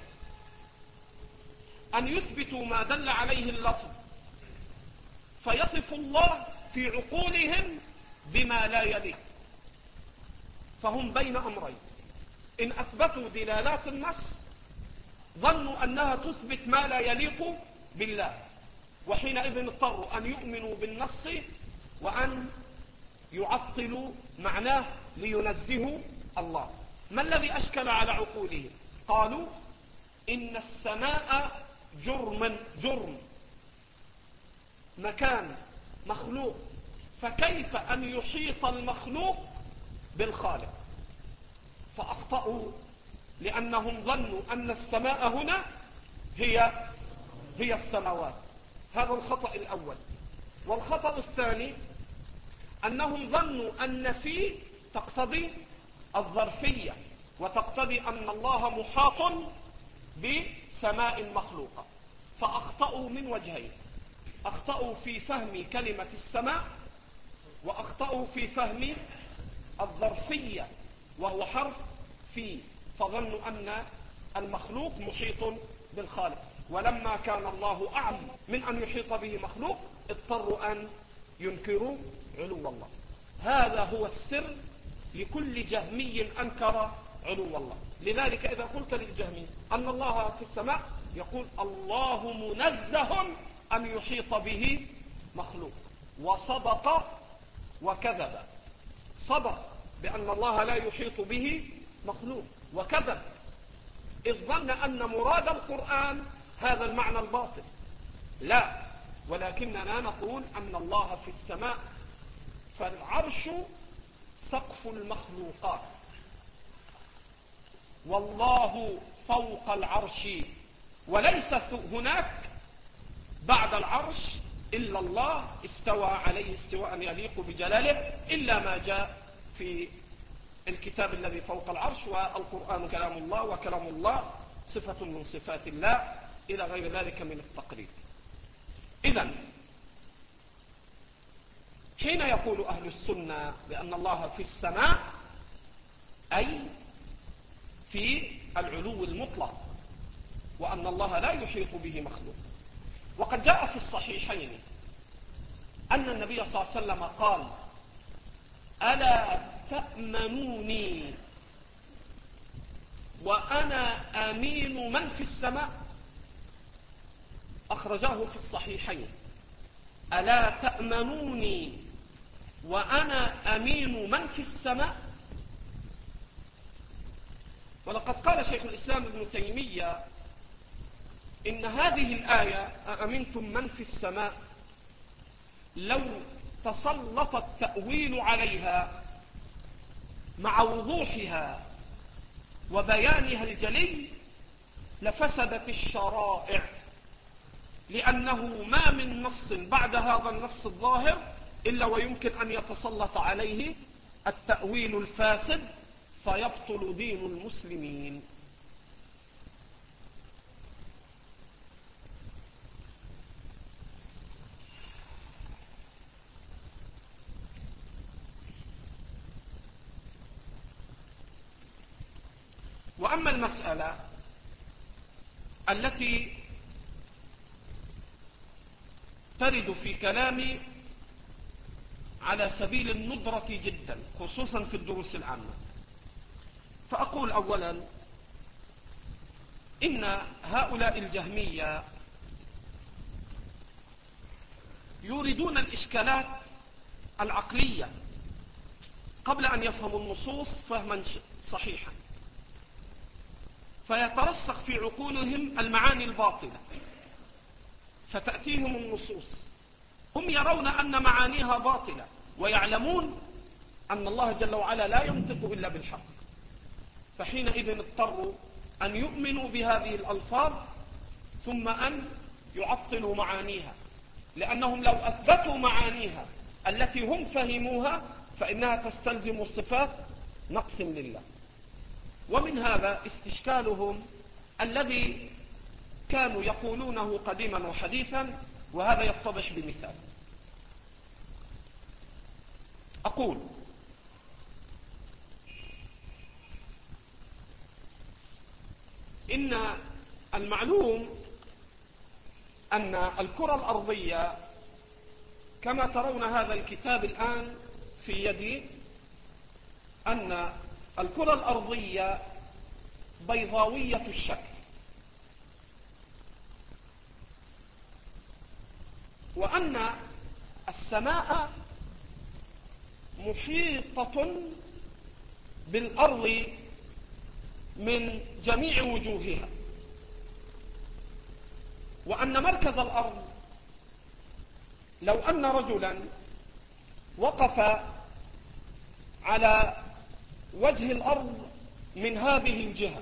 أن يثبتوا ما دل عليه اللفظ فيصف الله في عقولهم بما لا يليق، فهم بين أمرين: إن أثبتوا دلالات النص ظنوا أنها تثبت ما لا يليق بالله، وحينئذ اضطروا أن يؤمنوا بالنص وأن يعطلوا معناه لينزهوا الله. ما الذي أشكل على عقولهم؟ قالوا: إن السماء جرم جرم مكان مخلوق، فكيف أن يحيط المخلوق بالخالق؟ فأخطأوا لأنهم ظنوا أن السماء هنا هي هي السماوات. هذا الخطأ الأول. والخطأ الثاني أنهم ظنوا أن في تقتضي الظرفية، وتقتضي أن الله محاط بسماء مخلوقة. فأخطأوا من وجهين: أخطأوا في فهم كلمة السماء، وأخطأوا في فهم الظرفية وهو حرف في، فظنوا أن المخلوق محيط بالخالق، ولما كان الله أعلم من أن يحيط به مخلوق اضطروا أن ينكروا علو الله. هذا هو السر لكل جهمي أنكر علو الله. لذلك إذا قلت للجهمي أن الله في السماء يقول الله منزه أن يحيط به مخلوق، وصدق وكذب. صدق بأن الله لا يحيط به مخلوق، وكذب إذ ظن أن مراد القرآن هذا المعنى الباطل. لا، ولكننا نقول أن الله في السماء، فالعرش سقف المخلوقات، والله فوق العرش، وليس هناك بعد العرش إلا الله استوى عليه استواء يليق بجلاله، إلا ما جاء في الكتاب الذي فوق العرش، والقرآن كلام الله، وكلام الله صفة من صفات الله، إلى غير ذلك من التقرير. إذن حين يقول أهل السنة بأن الله في السماء أي في العلو المطلق، وأن الله لا يحيط به مخلوق. وقد جاء في الصحيحين أن النبي صلى الله عليه وسلم قال: ألا تأمنوني وأنا أمين من في السماء؟ أخرجاه في الصحيحين: ألا تأمنوني وأنا أمين من في السماء؟ ولقد قال شيخ الإسلام ابن تيمية إن هذه الآية أأمنتم من في السماء لو تسلط التأويل عليها مع وضوحها وبيانها الجلي لفسدت الشرائع، لأنه ما من نص بعد هذا النص الظاهر إلا ويمكن أن يتسلط عليه التأويل الفاسد فيبطل دين المسلمين. وأما المسألة التي ترد في كلامي على سبيل الندرة جدا خصوصا في الدروس العامة، فأقول أولا إن هؤلاء الجهمية يريدون الإشكالات العقلية قبل أن يفهموا النصوص فهما صحيحا، فيترسخ في عقولهم المعاني الباطلة، فتأتيهم النصوص هم يرون أن معانيها باطلة، ويعلمون أن الله جل وعلا لا ينطق إلا بالحق، فحينئذ اضطروا أن يؤمنوا بهذه الألفاظ ثم أن يعطلوا معانيها، لأنهم لو أثبتوا معانيها التي هم فهموها فإنها تستلزم صفات نقص لله. ومن هذا استشكالهم الذي كانوا يقولونه قديما وحديثا، وهذا يتضح بمثال. أقول إن المعلوم أن الكرة الأرضية كما ترون هذا الكتاب الآن في يدي، أن الكرة الأرضية بيضاوية الشكل، وأن السماء محيطة بالأرض من جميع وجوهها، وأن مركز الأرض لو أن رجلا وقف على وجه الأرض من هذه الجهة،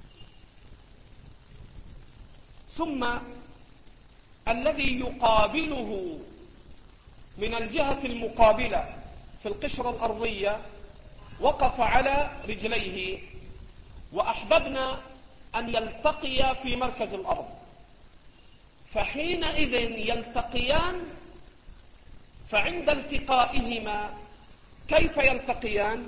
ثم الذي يقابله من الجهة المقابلة في القشرة الأرضية وقف على رجليه، وأحببنا أن يلتقيا في مركز الأرض، فحينئذ يلتقيان. فعند التقائهما كيف يلتقيان؟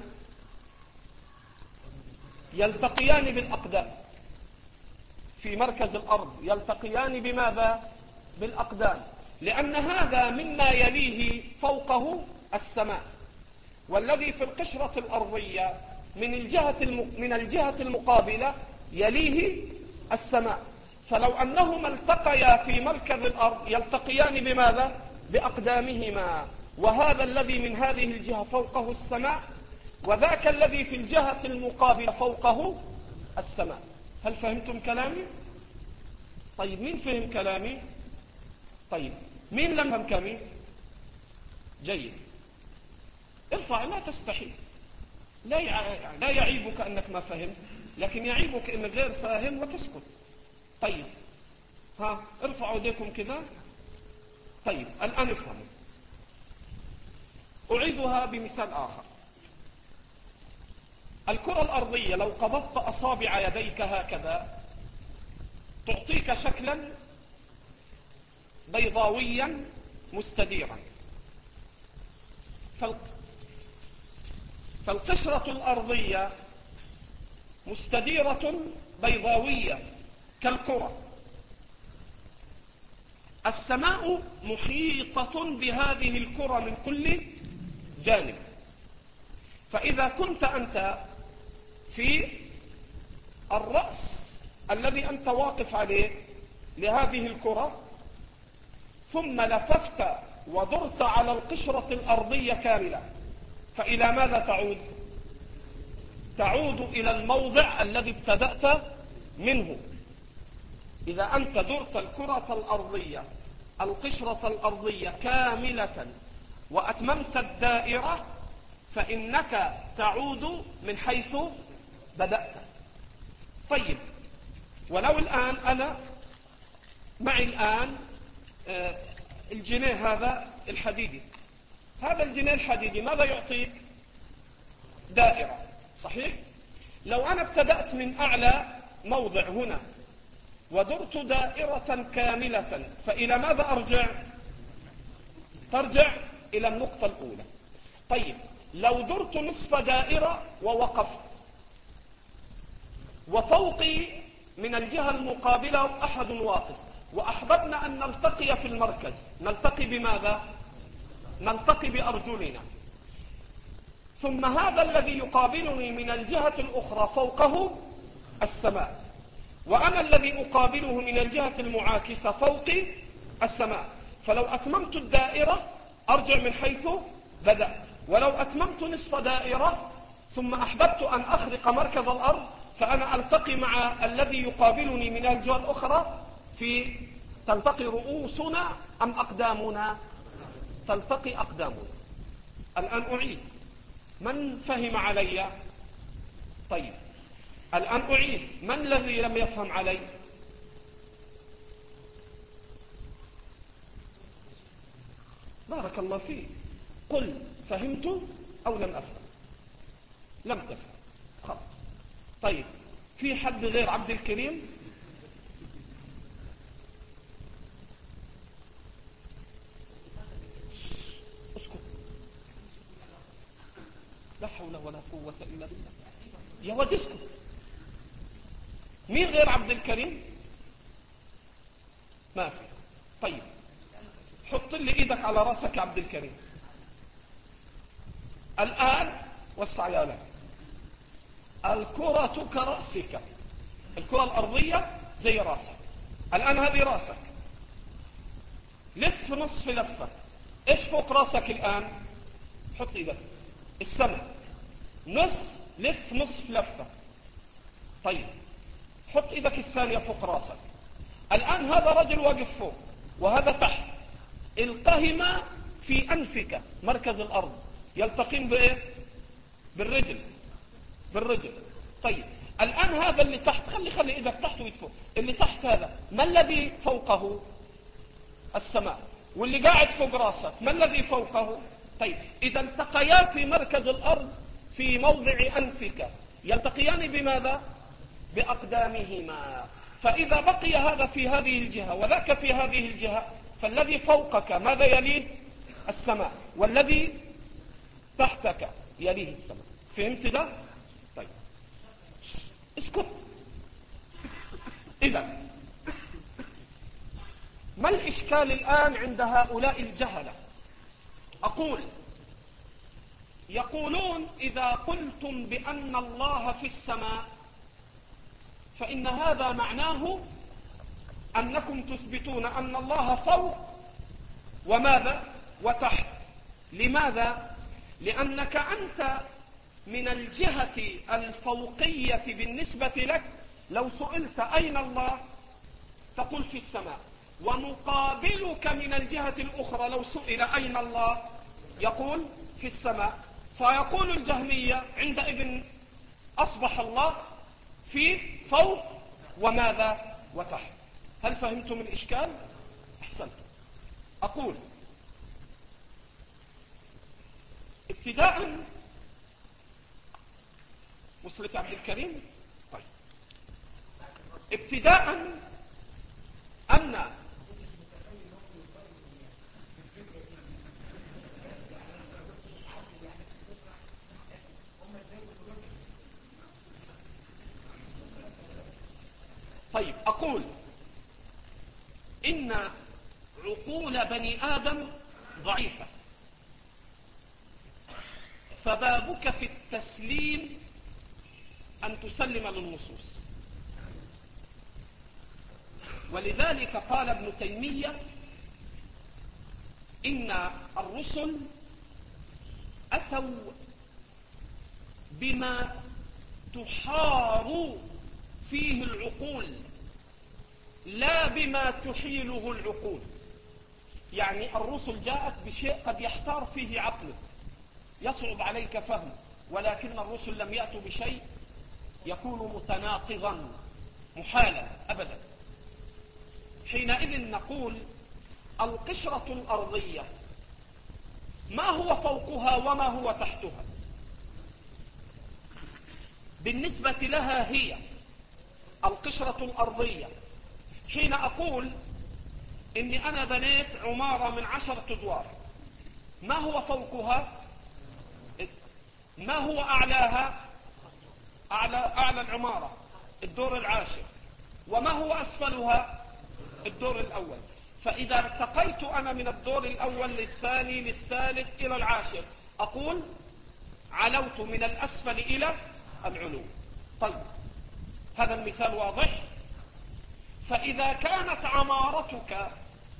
يلتقيان بالأقدام. في مركز الأرض يلتقيان بماذا؟ بالأقدام، لأن هذا مما يليه فوقه السماء، والذي في القشرة الأرضية من الجهة من الجهة المقابلة يليه السماء. فلو أنهما التقيا في مركز الأرض يلتقيان بماذا؟ بأقدامهما، وهذا الذي من هذه الجهة فوقه السماء، وذاك الذي في الجهة المقابلة فوقه السماء. هل فهمتم كلامي؟ طيب، مين فهم كلامي؟ طيب، مين لم يفهم كلامي؟ جيد، ارفع، لا تستحي. لا لا يعيبك أنك ما فهمت، لكن يعيبك أنك غير فاهم وتسكت. طيب، ها ارفعوا يديكم كذا. طيب، الآن افهموا. أعيدها بمثال آخر. الكرة الأرضية لو قبضت أصابع يديك هكذا تعطيك شكلا بيضاويا مستديرا. فالقشرة الأرضية مستديرة بيضاوية كالكرة. السماء محيطة بهذه الكرة من كل جانب. فإذا كنت أنت في الرأس الذي أنت واقف عليه لهذه الكرة، ثم لففت ودرت على القشرة الأرضية كاملة، فإلى ماذا تعود؟ تعود إلى الموضع الذي ابتدأت منه. إذا أنت درت الكرة الأرضية القشرة الأرضية كاملة وأتممت الدائرة، فإنك تعود من حيث بدأت. طيب، ولو الآن أنا معي الآن الجنيه هذا الحديدي، هذا الجنيه الحديدي ماذا يعطيك؟ دائرة، صحيح؟ لو أنا ابتدأت من أعلى موضع هنا ودرت دائرة كاملة، فإلى ماذا أرجع؟ ترجع إلى النقطة الأولى. طيب، لو درت نصف دائرة ووقفت، وفوقي من الجهة المقابلة أحد واقف، وأحببنا أن نلتقي في المركز، نلتقي بماذا؟ نلتقي بأرجلنا. ثم هذا الذي يقابلني من الجهة الأخرى فوقه السماء، وأنا الذي أقابله من الجهة المعاكسة فوقي السماء. فلو أتممت الدائرة أرجع من حيث بدأ، ولو أتممت نصف دائرة ثم أحببت أن أخرق مركز الأرض، فأنا ألتقي مع الذي يقابلني من الجهة الأخرى في تلتقي رؤوسنا أم أقدامنا؟ تلتقي أقدامنا. الآن أعيد، من فهم علي؟ طيب، الآن أعيد، من الذي لم يفهم علي؟ بارك الله فيك. قل فهمت أو لم أفهم؟ لم تفهم، خلاص. طيب، في حد غير عبد الكريم؟ اسكت، لا حول ولا قوة إلا بالله. يا ولد اسكت. مين غير عبد الكريم؟ ما في. طيب، حط لي ايدك على راسك يا عبد الكريم الآن، وسع يا لك. الكرة كرأسك، الكرة الأرضية زي راسك. الآن هذه راسك، لف نصف لفة. ايش فوق راسك الآن؟ حط ايدك السماء، نص لف نصف لفة. طيب، حط ايدك الثانية فوق راسك. الآن هذا رجل واقف فوق وهذا تحت، التهما في أنفك مركز الأرض، يلتقين بإيه؟ بالرجل، بالرجل. طيب الآن هذا اللي تحت، خلي خلي إيدك تحت ويدفوق، اللي تحت هذا ما الذي فوقه؟ السماء. واللي قاعد فوق راسك ما الذي فوقه؟ طيب إذا التقيا في مركز الأرض في موضع أنفك، يلتقيان بماذا؟ بأقدامهما. فإذا بقي هذا في هذه الجهة وذاك في هذه الجهة، فالذي فوقك ماذا يليه؟ السماء، والذي تحتك يليه السماء. فهمت ده؟ طيب اسكت. إذا ما الإشكال الآن عند هؤلاء الجهلة؟ أقول يقولون إذا قلتم بأن الله في السماء فإن هذا معناه أنكم تثبتون أن الله فوق وماذا؟ وتحت. لماذا؟ لأنك أنت من الجهة الفوقية بالنسبة لك لو سئلت أين الله تقول في السماء، ومقابلك من الجهة الأخرى لو سئل أين الله يقول في السماء. فيقول الجهمية عندئذ أصبح الله في فوق وماذا؟ وتحت. هل فهمتم الإشكال؟ أحسنت. أقول ابتداء، وصلت عبد الكريم؟ طيب ابتداء أن طيب أقول إن عقول بني آدم ضعيفة، فبابك في التسليم أن تسلم للنصوص. ولذلك قال ابن تيمية إن الرسل أتوا بما تحار فيه العقول لا بما تحيله العقول. يعني الرسل جاءت بشيء قد يحتار فيه عقلك، يصعب عليك فهمه، ولكن الرسل لم يأتوا بشيء يكون متناقضا محالا أبدا. حينئذ نقول القشرة الأرضية ما هو فوقها وما هو تحتها؟ بالنسبة لها هي القشرة الأرضية. حين أقول إني أنا بنيت عمارة من عشرة أدوار، ما هو فوقها؟ ما هو أعلاها؟ أعلى, أعلى العمارة الدور العاشر. وما هو أسفلها؟ الدور الأول. فإذا ارتقيت أنا من الدور الأول للثاني للثالث إلى العاشر أقول علوت من الأسفل إلى العلو. طيب هذا المثال واضح. فإذا كانت عمارتك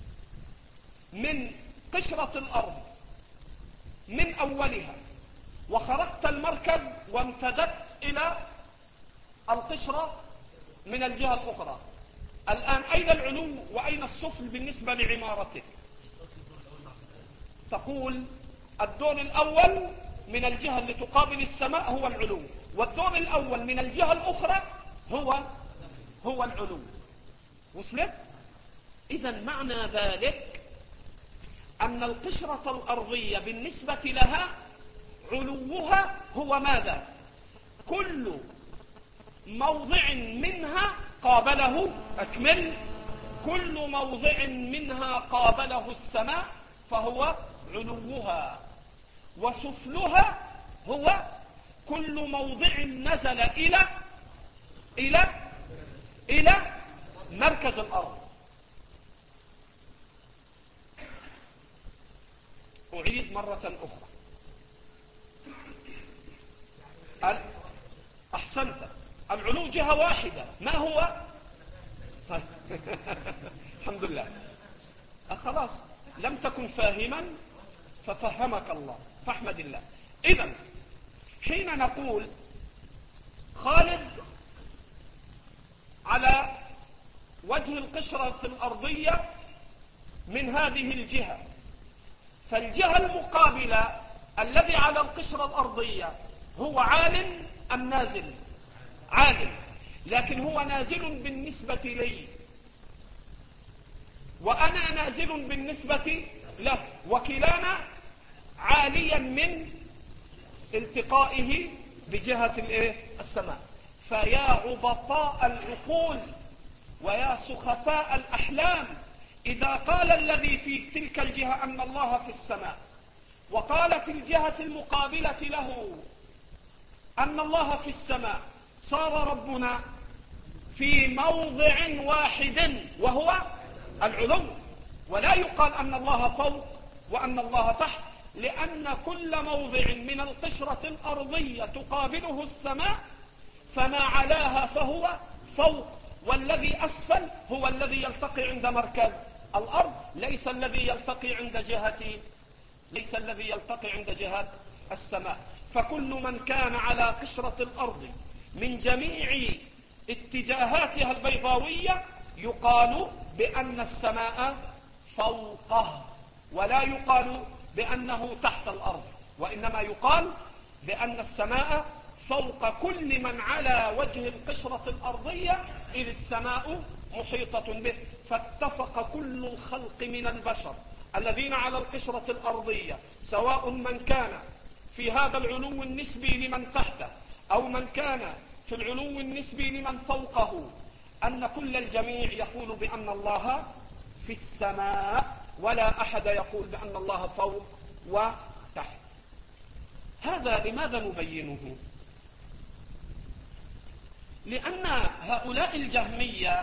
من قشرة الأرض من أولها وخرقت المركز وامتدت إلى القشرة من الجهة الأخرى، الآن أين العلو وأين السفل بالنسبة لعمارتك؟ تقول الدور الأول من الجهة اللي تقابل السماء هو العلو، والدور الأول من الجهة الأخرى هو هو العلو. وصلت؟ إذا معنى ذلك أن القشرة الأرضية بالنسبة لها علوها هو ماذا؟ كل موضع منها قابله، أكمل، كل موضع منها قابله السماء فهو علوها، وسفلها هو كل موضع نزل إلى إلى إلى مركز الأرض. أعيد مرة أخرى. أحسنت. العلو جهة واحدة، ما هو؟ الحمد لله. خلاص لم تكن فاهما ففهمك الله، فاحمد الله. إذن حين نقول خالد على وجه القشرة الأرضية من هذه الجهة، فالجهة المقابلة الذي على القشرة الأرضية هو عال أم نازل؟ عال، لكن هو نازل بالنسبة لي وأنا نازل بالنسبة له، وكلانا عاليا من التقائه بجهة السماء. فيا عبطاء العقول ويا سخفاء الأحلام، إذا قال الذي في تلك الجهة أن الله في السماء، وقال في الجهة المقابلة له أن الله في السماء، صار ربنا في موضع واحد وهو العلو، ولا يقال أن الله فوق وأن الله تحت، لأن كل موضع من القشرة الأرضية تقابله السماء فما علاها فهو فوق، والذي أسفل هو الذي يلتقي عند مركز الأرض، ليس الذي يلتقي عند جهة ليس الذي يلتقي عند جهة السماء. فكل من كان على قشرة الأرض من جميع اتجاهاتها البيضاوية يقال بأن السماء فوقه، ولا يقال بأنه تحت الأرض، وإنما يقال بأن السماء فوق كل من على وجه القشرة الأرضية، إذ السماء محيطة به. فاتفق كل الخلق من البشر الذين على القشرة الأرضية، سواء من كان في هذا العلو النسبي لمن تحته أو من كان في العلو النسبي لمن فوقه، أن كل الجميع يقول بأن الله في السماء، ولا أحد يقول بأن الله فوق وتحت. هذا لماذا نبينه؟ لأن هؤلاء الجهمية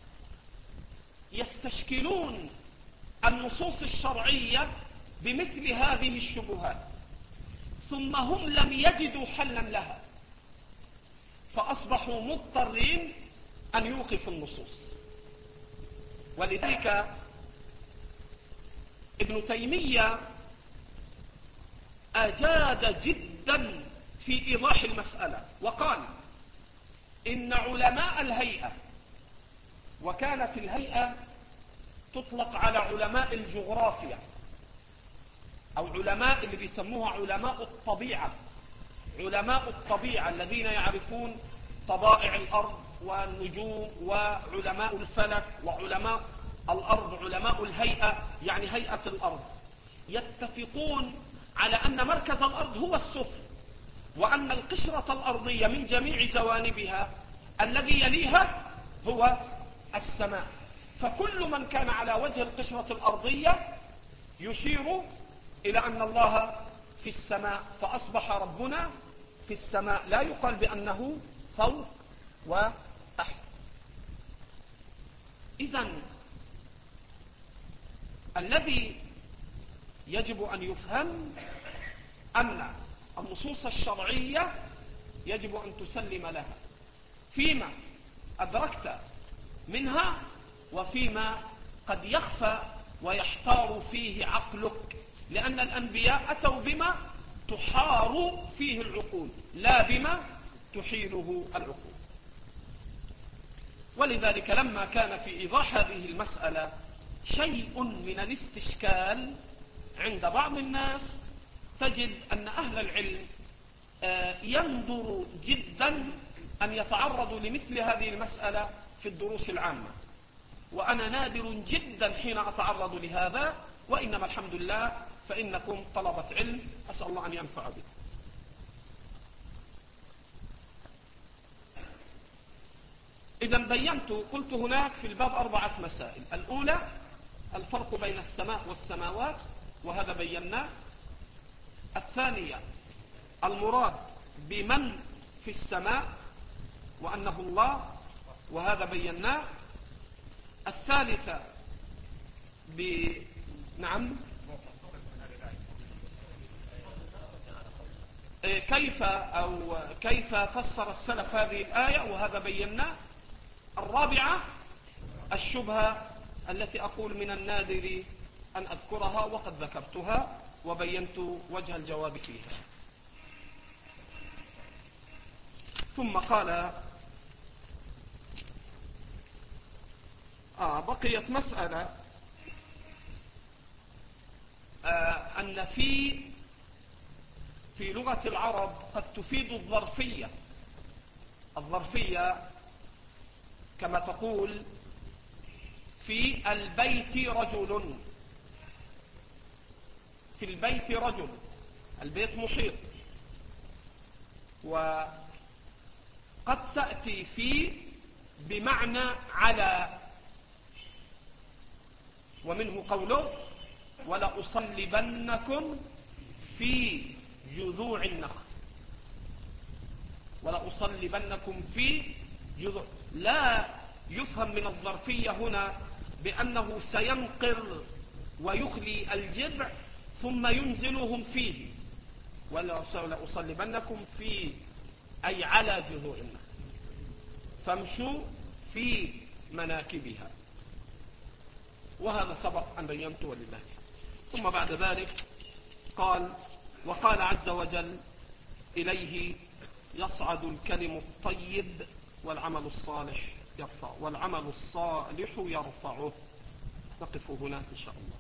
يستشكلون النصوص الشرعية بمثل هذه الشبهات، ثم هم لم يجدوا حلا لها، فأصبحوا مضطرين أن يوقفوا النصوص. ولذلك ابن تيمية أجاد جدا في إيضاح المسألة، وقال إن علماء الهيئة، وكانت الهيئة تطلق على علماء الجغرافيا أو علماء اللي بيسموها علماء الطبيعة، علماء الطبيعة الذين يعرفون طبائع الأرض والنجوم، وعلماء الفلك، وعلماء الأرض، علماء الهيئة يعني هيئة الأرض، يتفقون على أن مركز الأرض هو السفل، وأن القشرة الأرضية من جميع جوانبها الذي يليها هو السماء. فكل من كان على وجه القشرة الأرضية يشير إلى أن الله في السماء، فأصبح ربنا في السماء، لا يقال بأنه فوق وتحت. إذن الذي يجب أن يفهم أن النصوص الشرعية يجب أن تسلم لها فيما أدركت منها، وفيما قد يخفى ويحتار فيه عقلك، لأن الأنبياء أتوا بما تحار فيه العقول لا بما تحيله العقول. ولذلك لما كان في إيضاح هذه المسألة شيء من الاستشكال عند بعض الناس، تجد أن أهل العلم يندر جدا أن يتعرضوا لمثل هذه المسألة في الدروس العامة، وأنا نادر جدا حين أتعرض لهذا، وإنما الحمد لله فإنكم طلبة علم، أسأل الله أن ينفع بكم. إذا بينت، قلت هناك في الباب أربعة مسائل. الأولى الفرق بين السماء والسماوات، وهذا بيناه. الثانية المراد بمن في السماء وأنه الله، وهذا بيناه. الثالثة ب... نعم كيف أو كيف فسر السلف هذه الآية، وهذا بيناه. الرابعة الشبهة التي أقول من النادر أن أذكرها وقد ذكرتها وبينت وجه الجواب فيها. ثم قال آه بقيت مسألة آه أن في في لغة العرب قد تفيد الظرفية. الظرفية كما تقول في البيت رجل، في البيت رجل، البيت محيط. وقد تأتي في بمعنى على، ومنه قوله ولأصلبنكم في جذوع النخل، ولأصلبنكم في جذوع. لا يفهم من الظرفية هنا بأنه سينقر ويخلي الجذع ثم ينزلهم فيه، ولأصلبنكم في أي على جذوع النخل فامشوا في مناكبها، وهذا سبق أن بينته ولله. ثم بعد ذلك قال وقال عز وجل إليه يصعد الكلم الطيب والعمل الصالح يرفع والعمل الصالح يرفعه. نقف هنا إن شاء الله.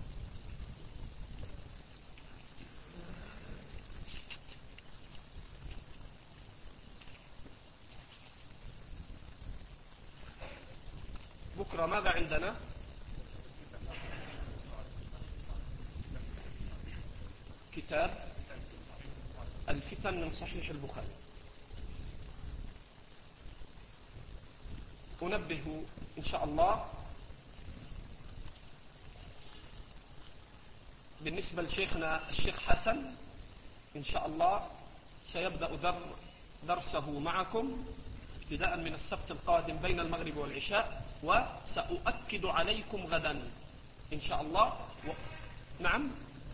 بكرة ماذا عندنا؟ كتاب الفتن من صحيح البخاري. أنبه إن شاء الله بالنسبة لشيخنا الشيخ حسن إن شاء الله سيبدأ درسه معكم ابتداء من السبت القادم بين المغرب والعشاء، وسأؤكد عليكم غدا إن شاء الله. و... نعم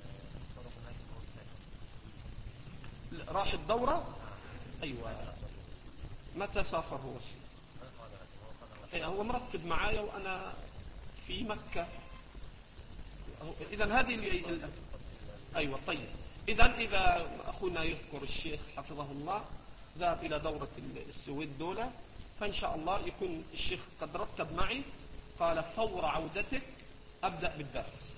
راح الدورة. أيوة متى سافر هو؟ أيه هو مرتب معايا وأنا في مكة. إذن هذه ال... أيوة طيب. إذن إذا أخونا يذكر الشيخ حفظه الله ذهب إلى دورة السويد دولة، فإن شاء الله يكون الشيخ قد رتب معي قال فور عودتك أبدأ بالدرس.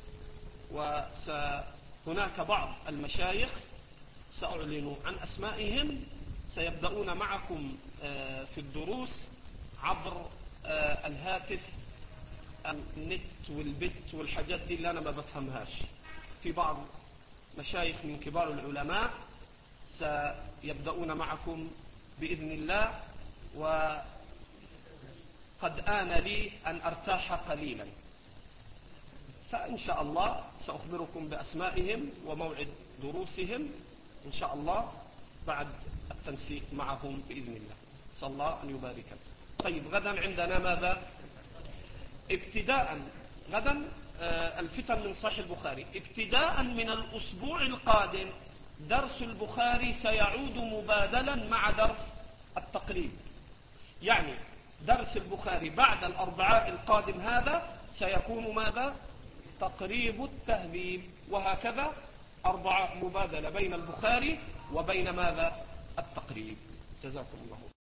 وهناك بعض المشايخ سأعلن عن أسمائهم سيبدأون معكم في الدروس عبر الهاتف، النت والبت والحاجات دي اللي أنا ما بفهمهاش. في بعض مشايخ من كبار العلماء سيبدأون معكم بإذن الله، وقد آن لي أن أرتاح قليلا، فإن شاء الله سأخبركم بأسمائهم وموعد دروسهم إن شاء الله بعد التنسيق معهم بإذن الله. صلى الله أن يبارك. طيب غدا عندنا ماذا؟ ابتداء غدا الفتن من صحيح البخاري. ابتداء من الأسبوع القادم درس البخاري سيعود مبادلا مع درس التقريب، يعني درس البخاري بعد الأربعاء القادم هذا سيكون ماذا؟ تقريب التهذيب، وهكذا أربعاء مبادلة بين البخاري وبين ماذا؟ التقريب. جزاكم الله.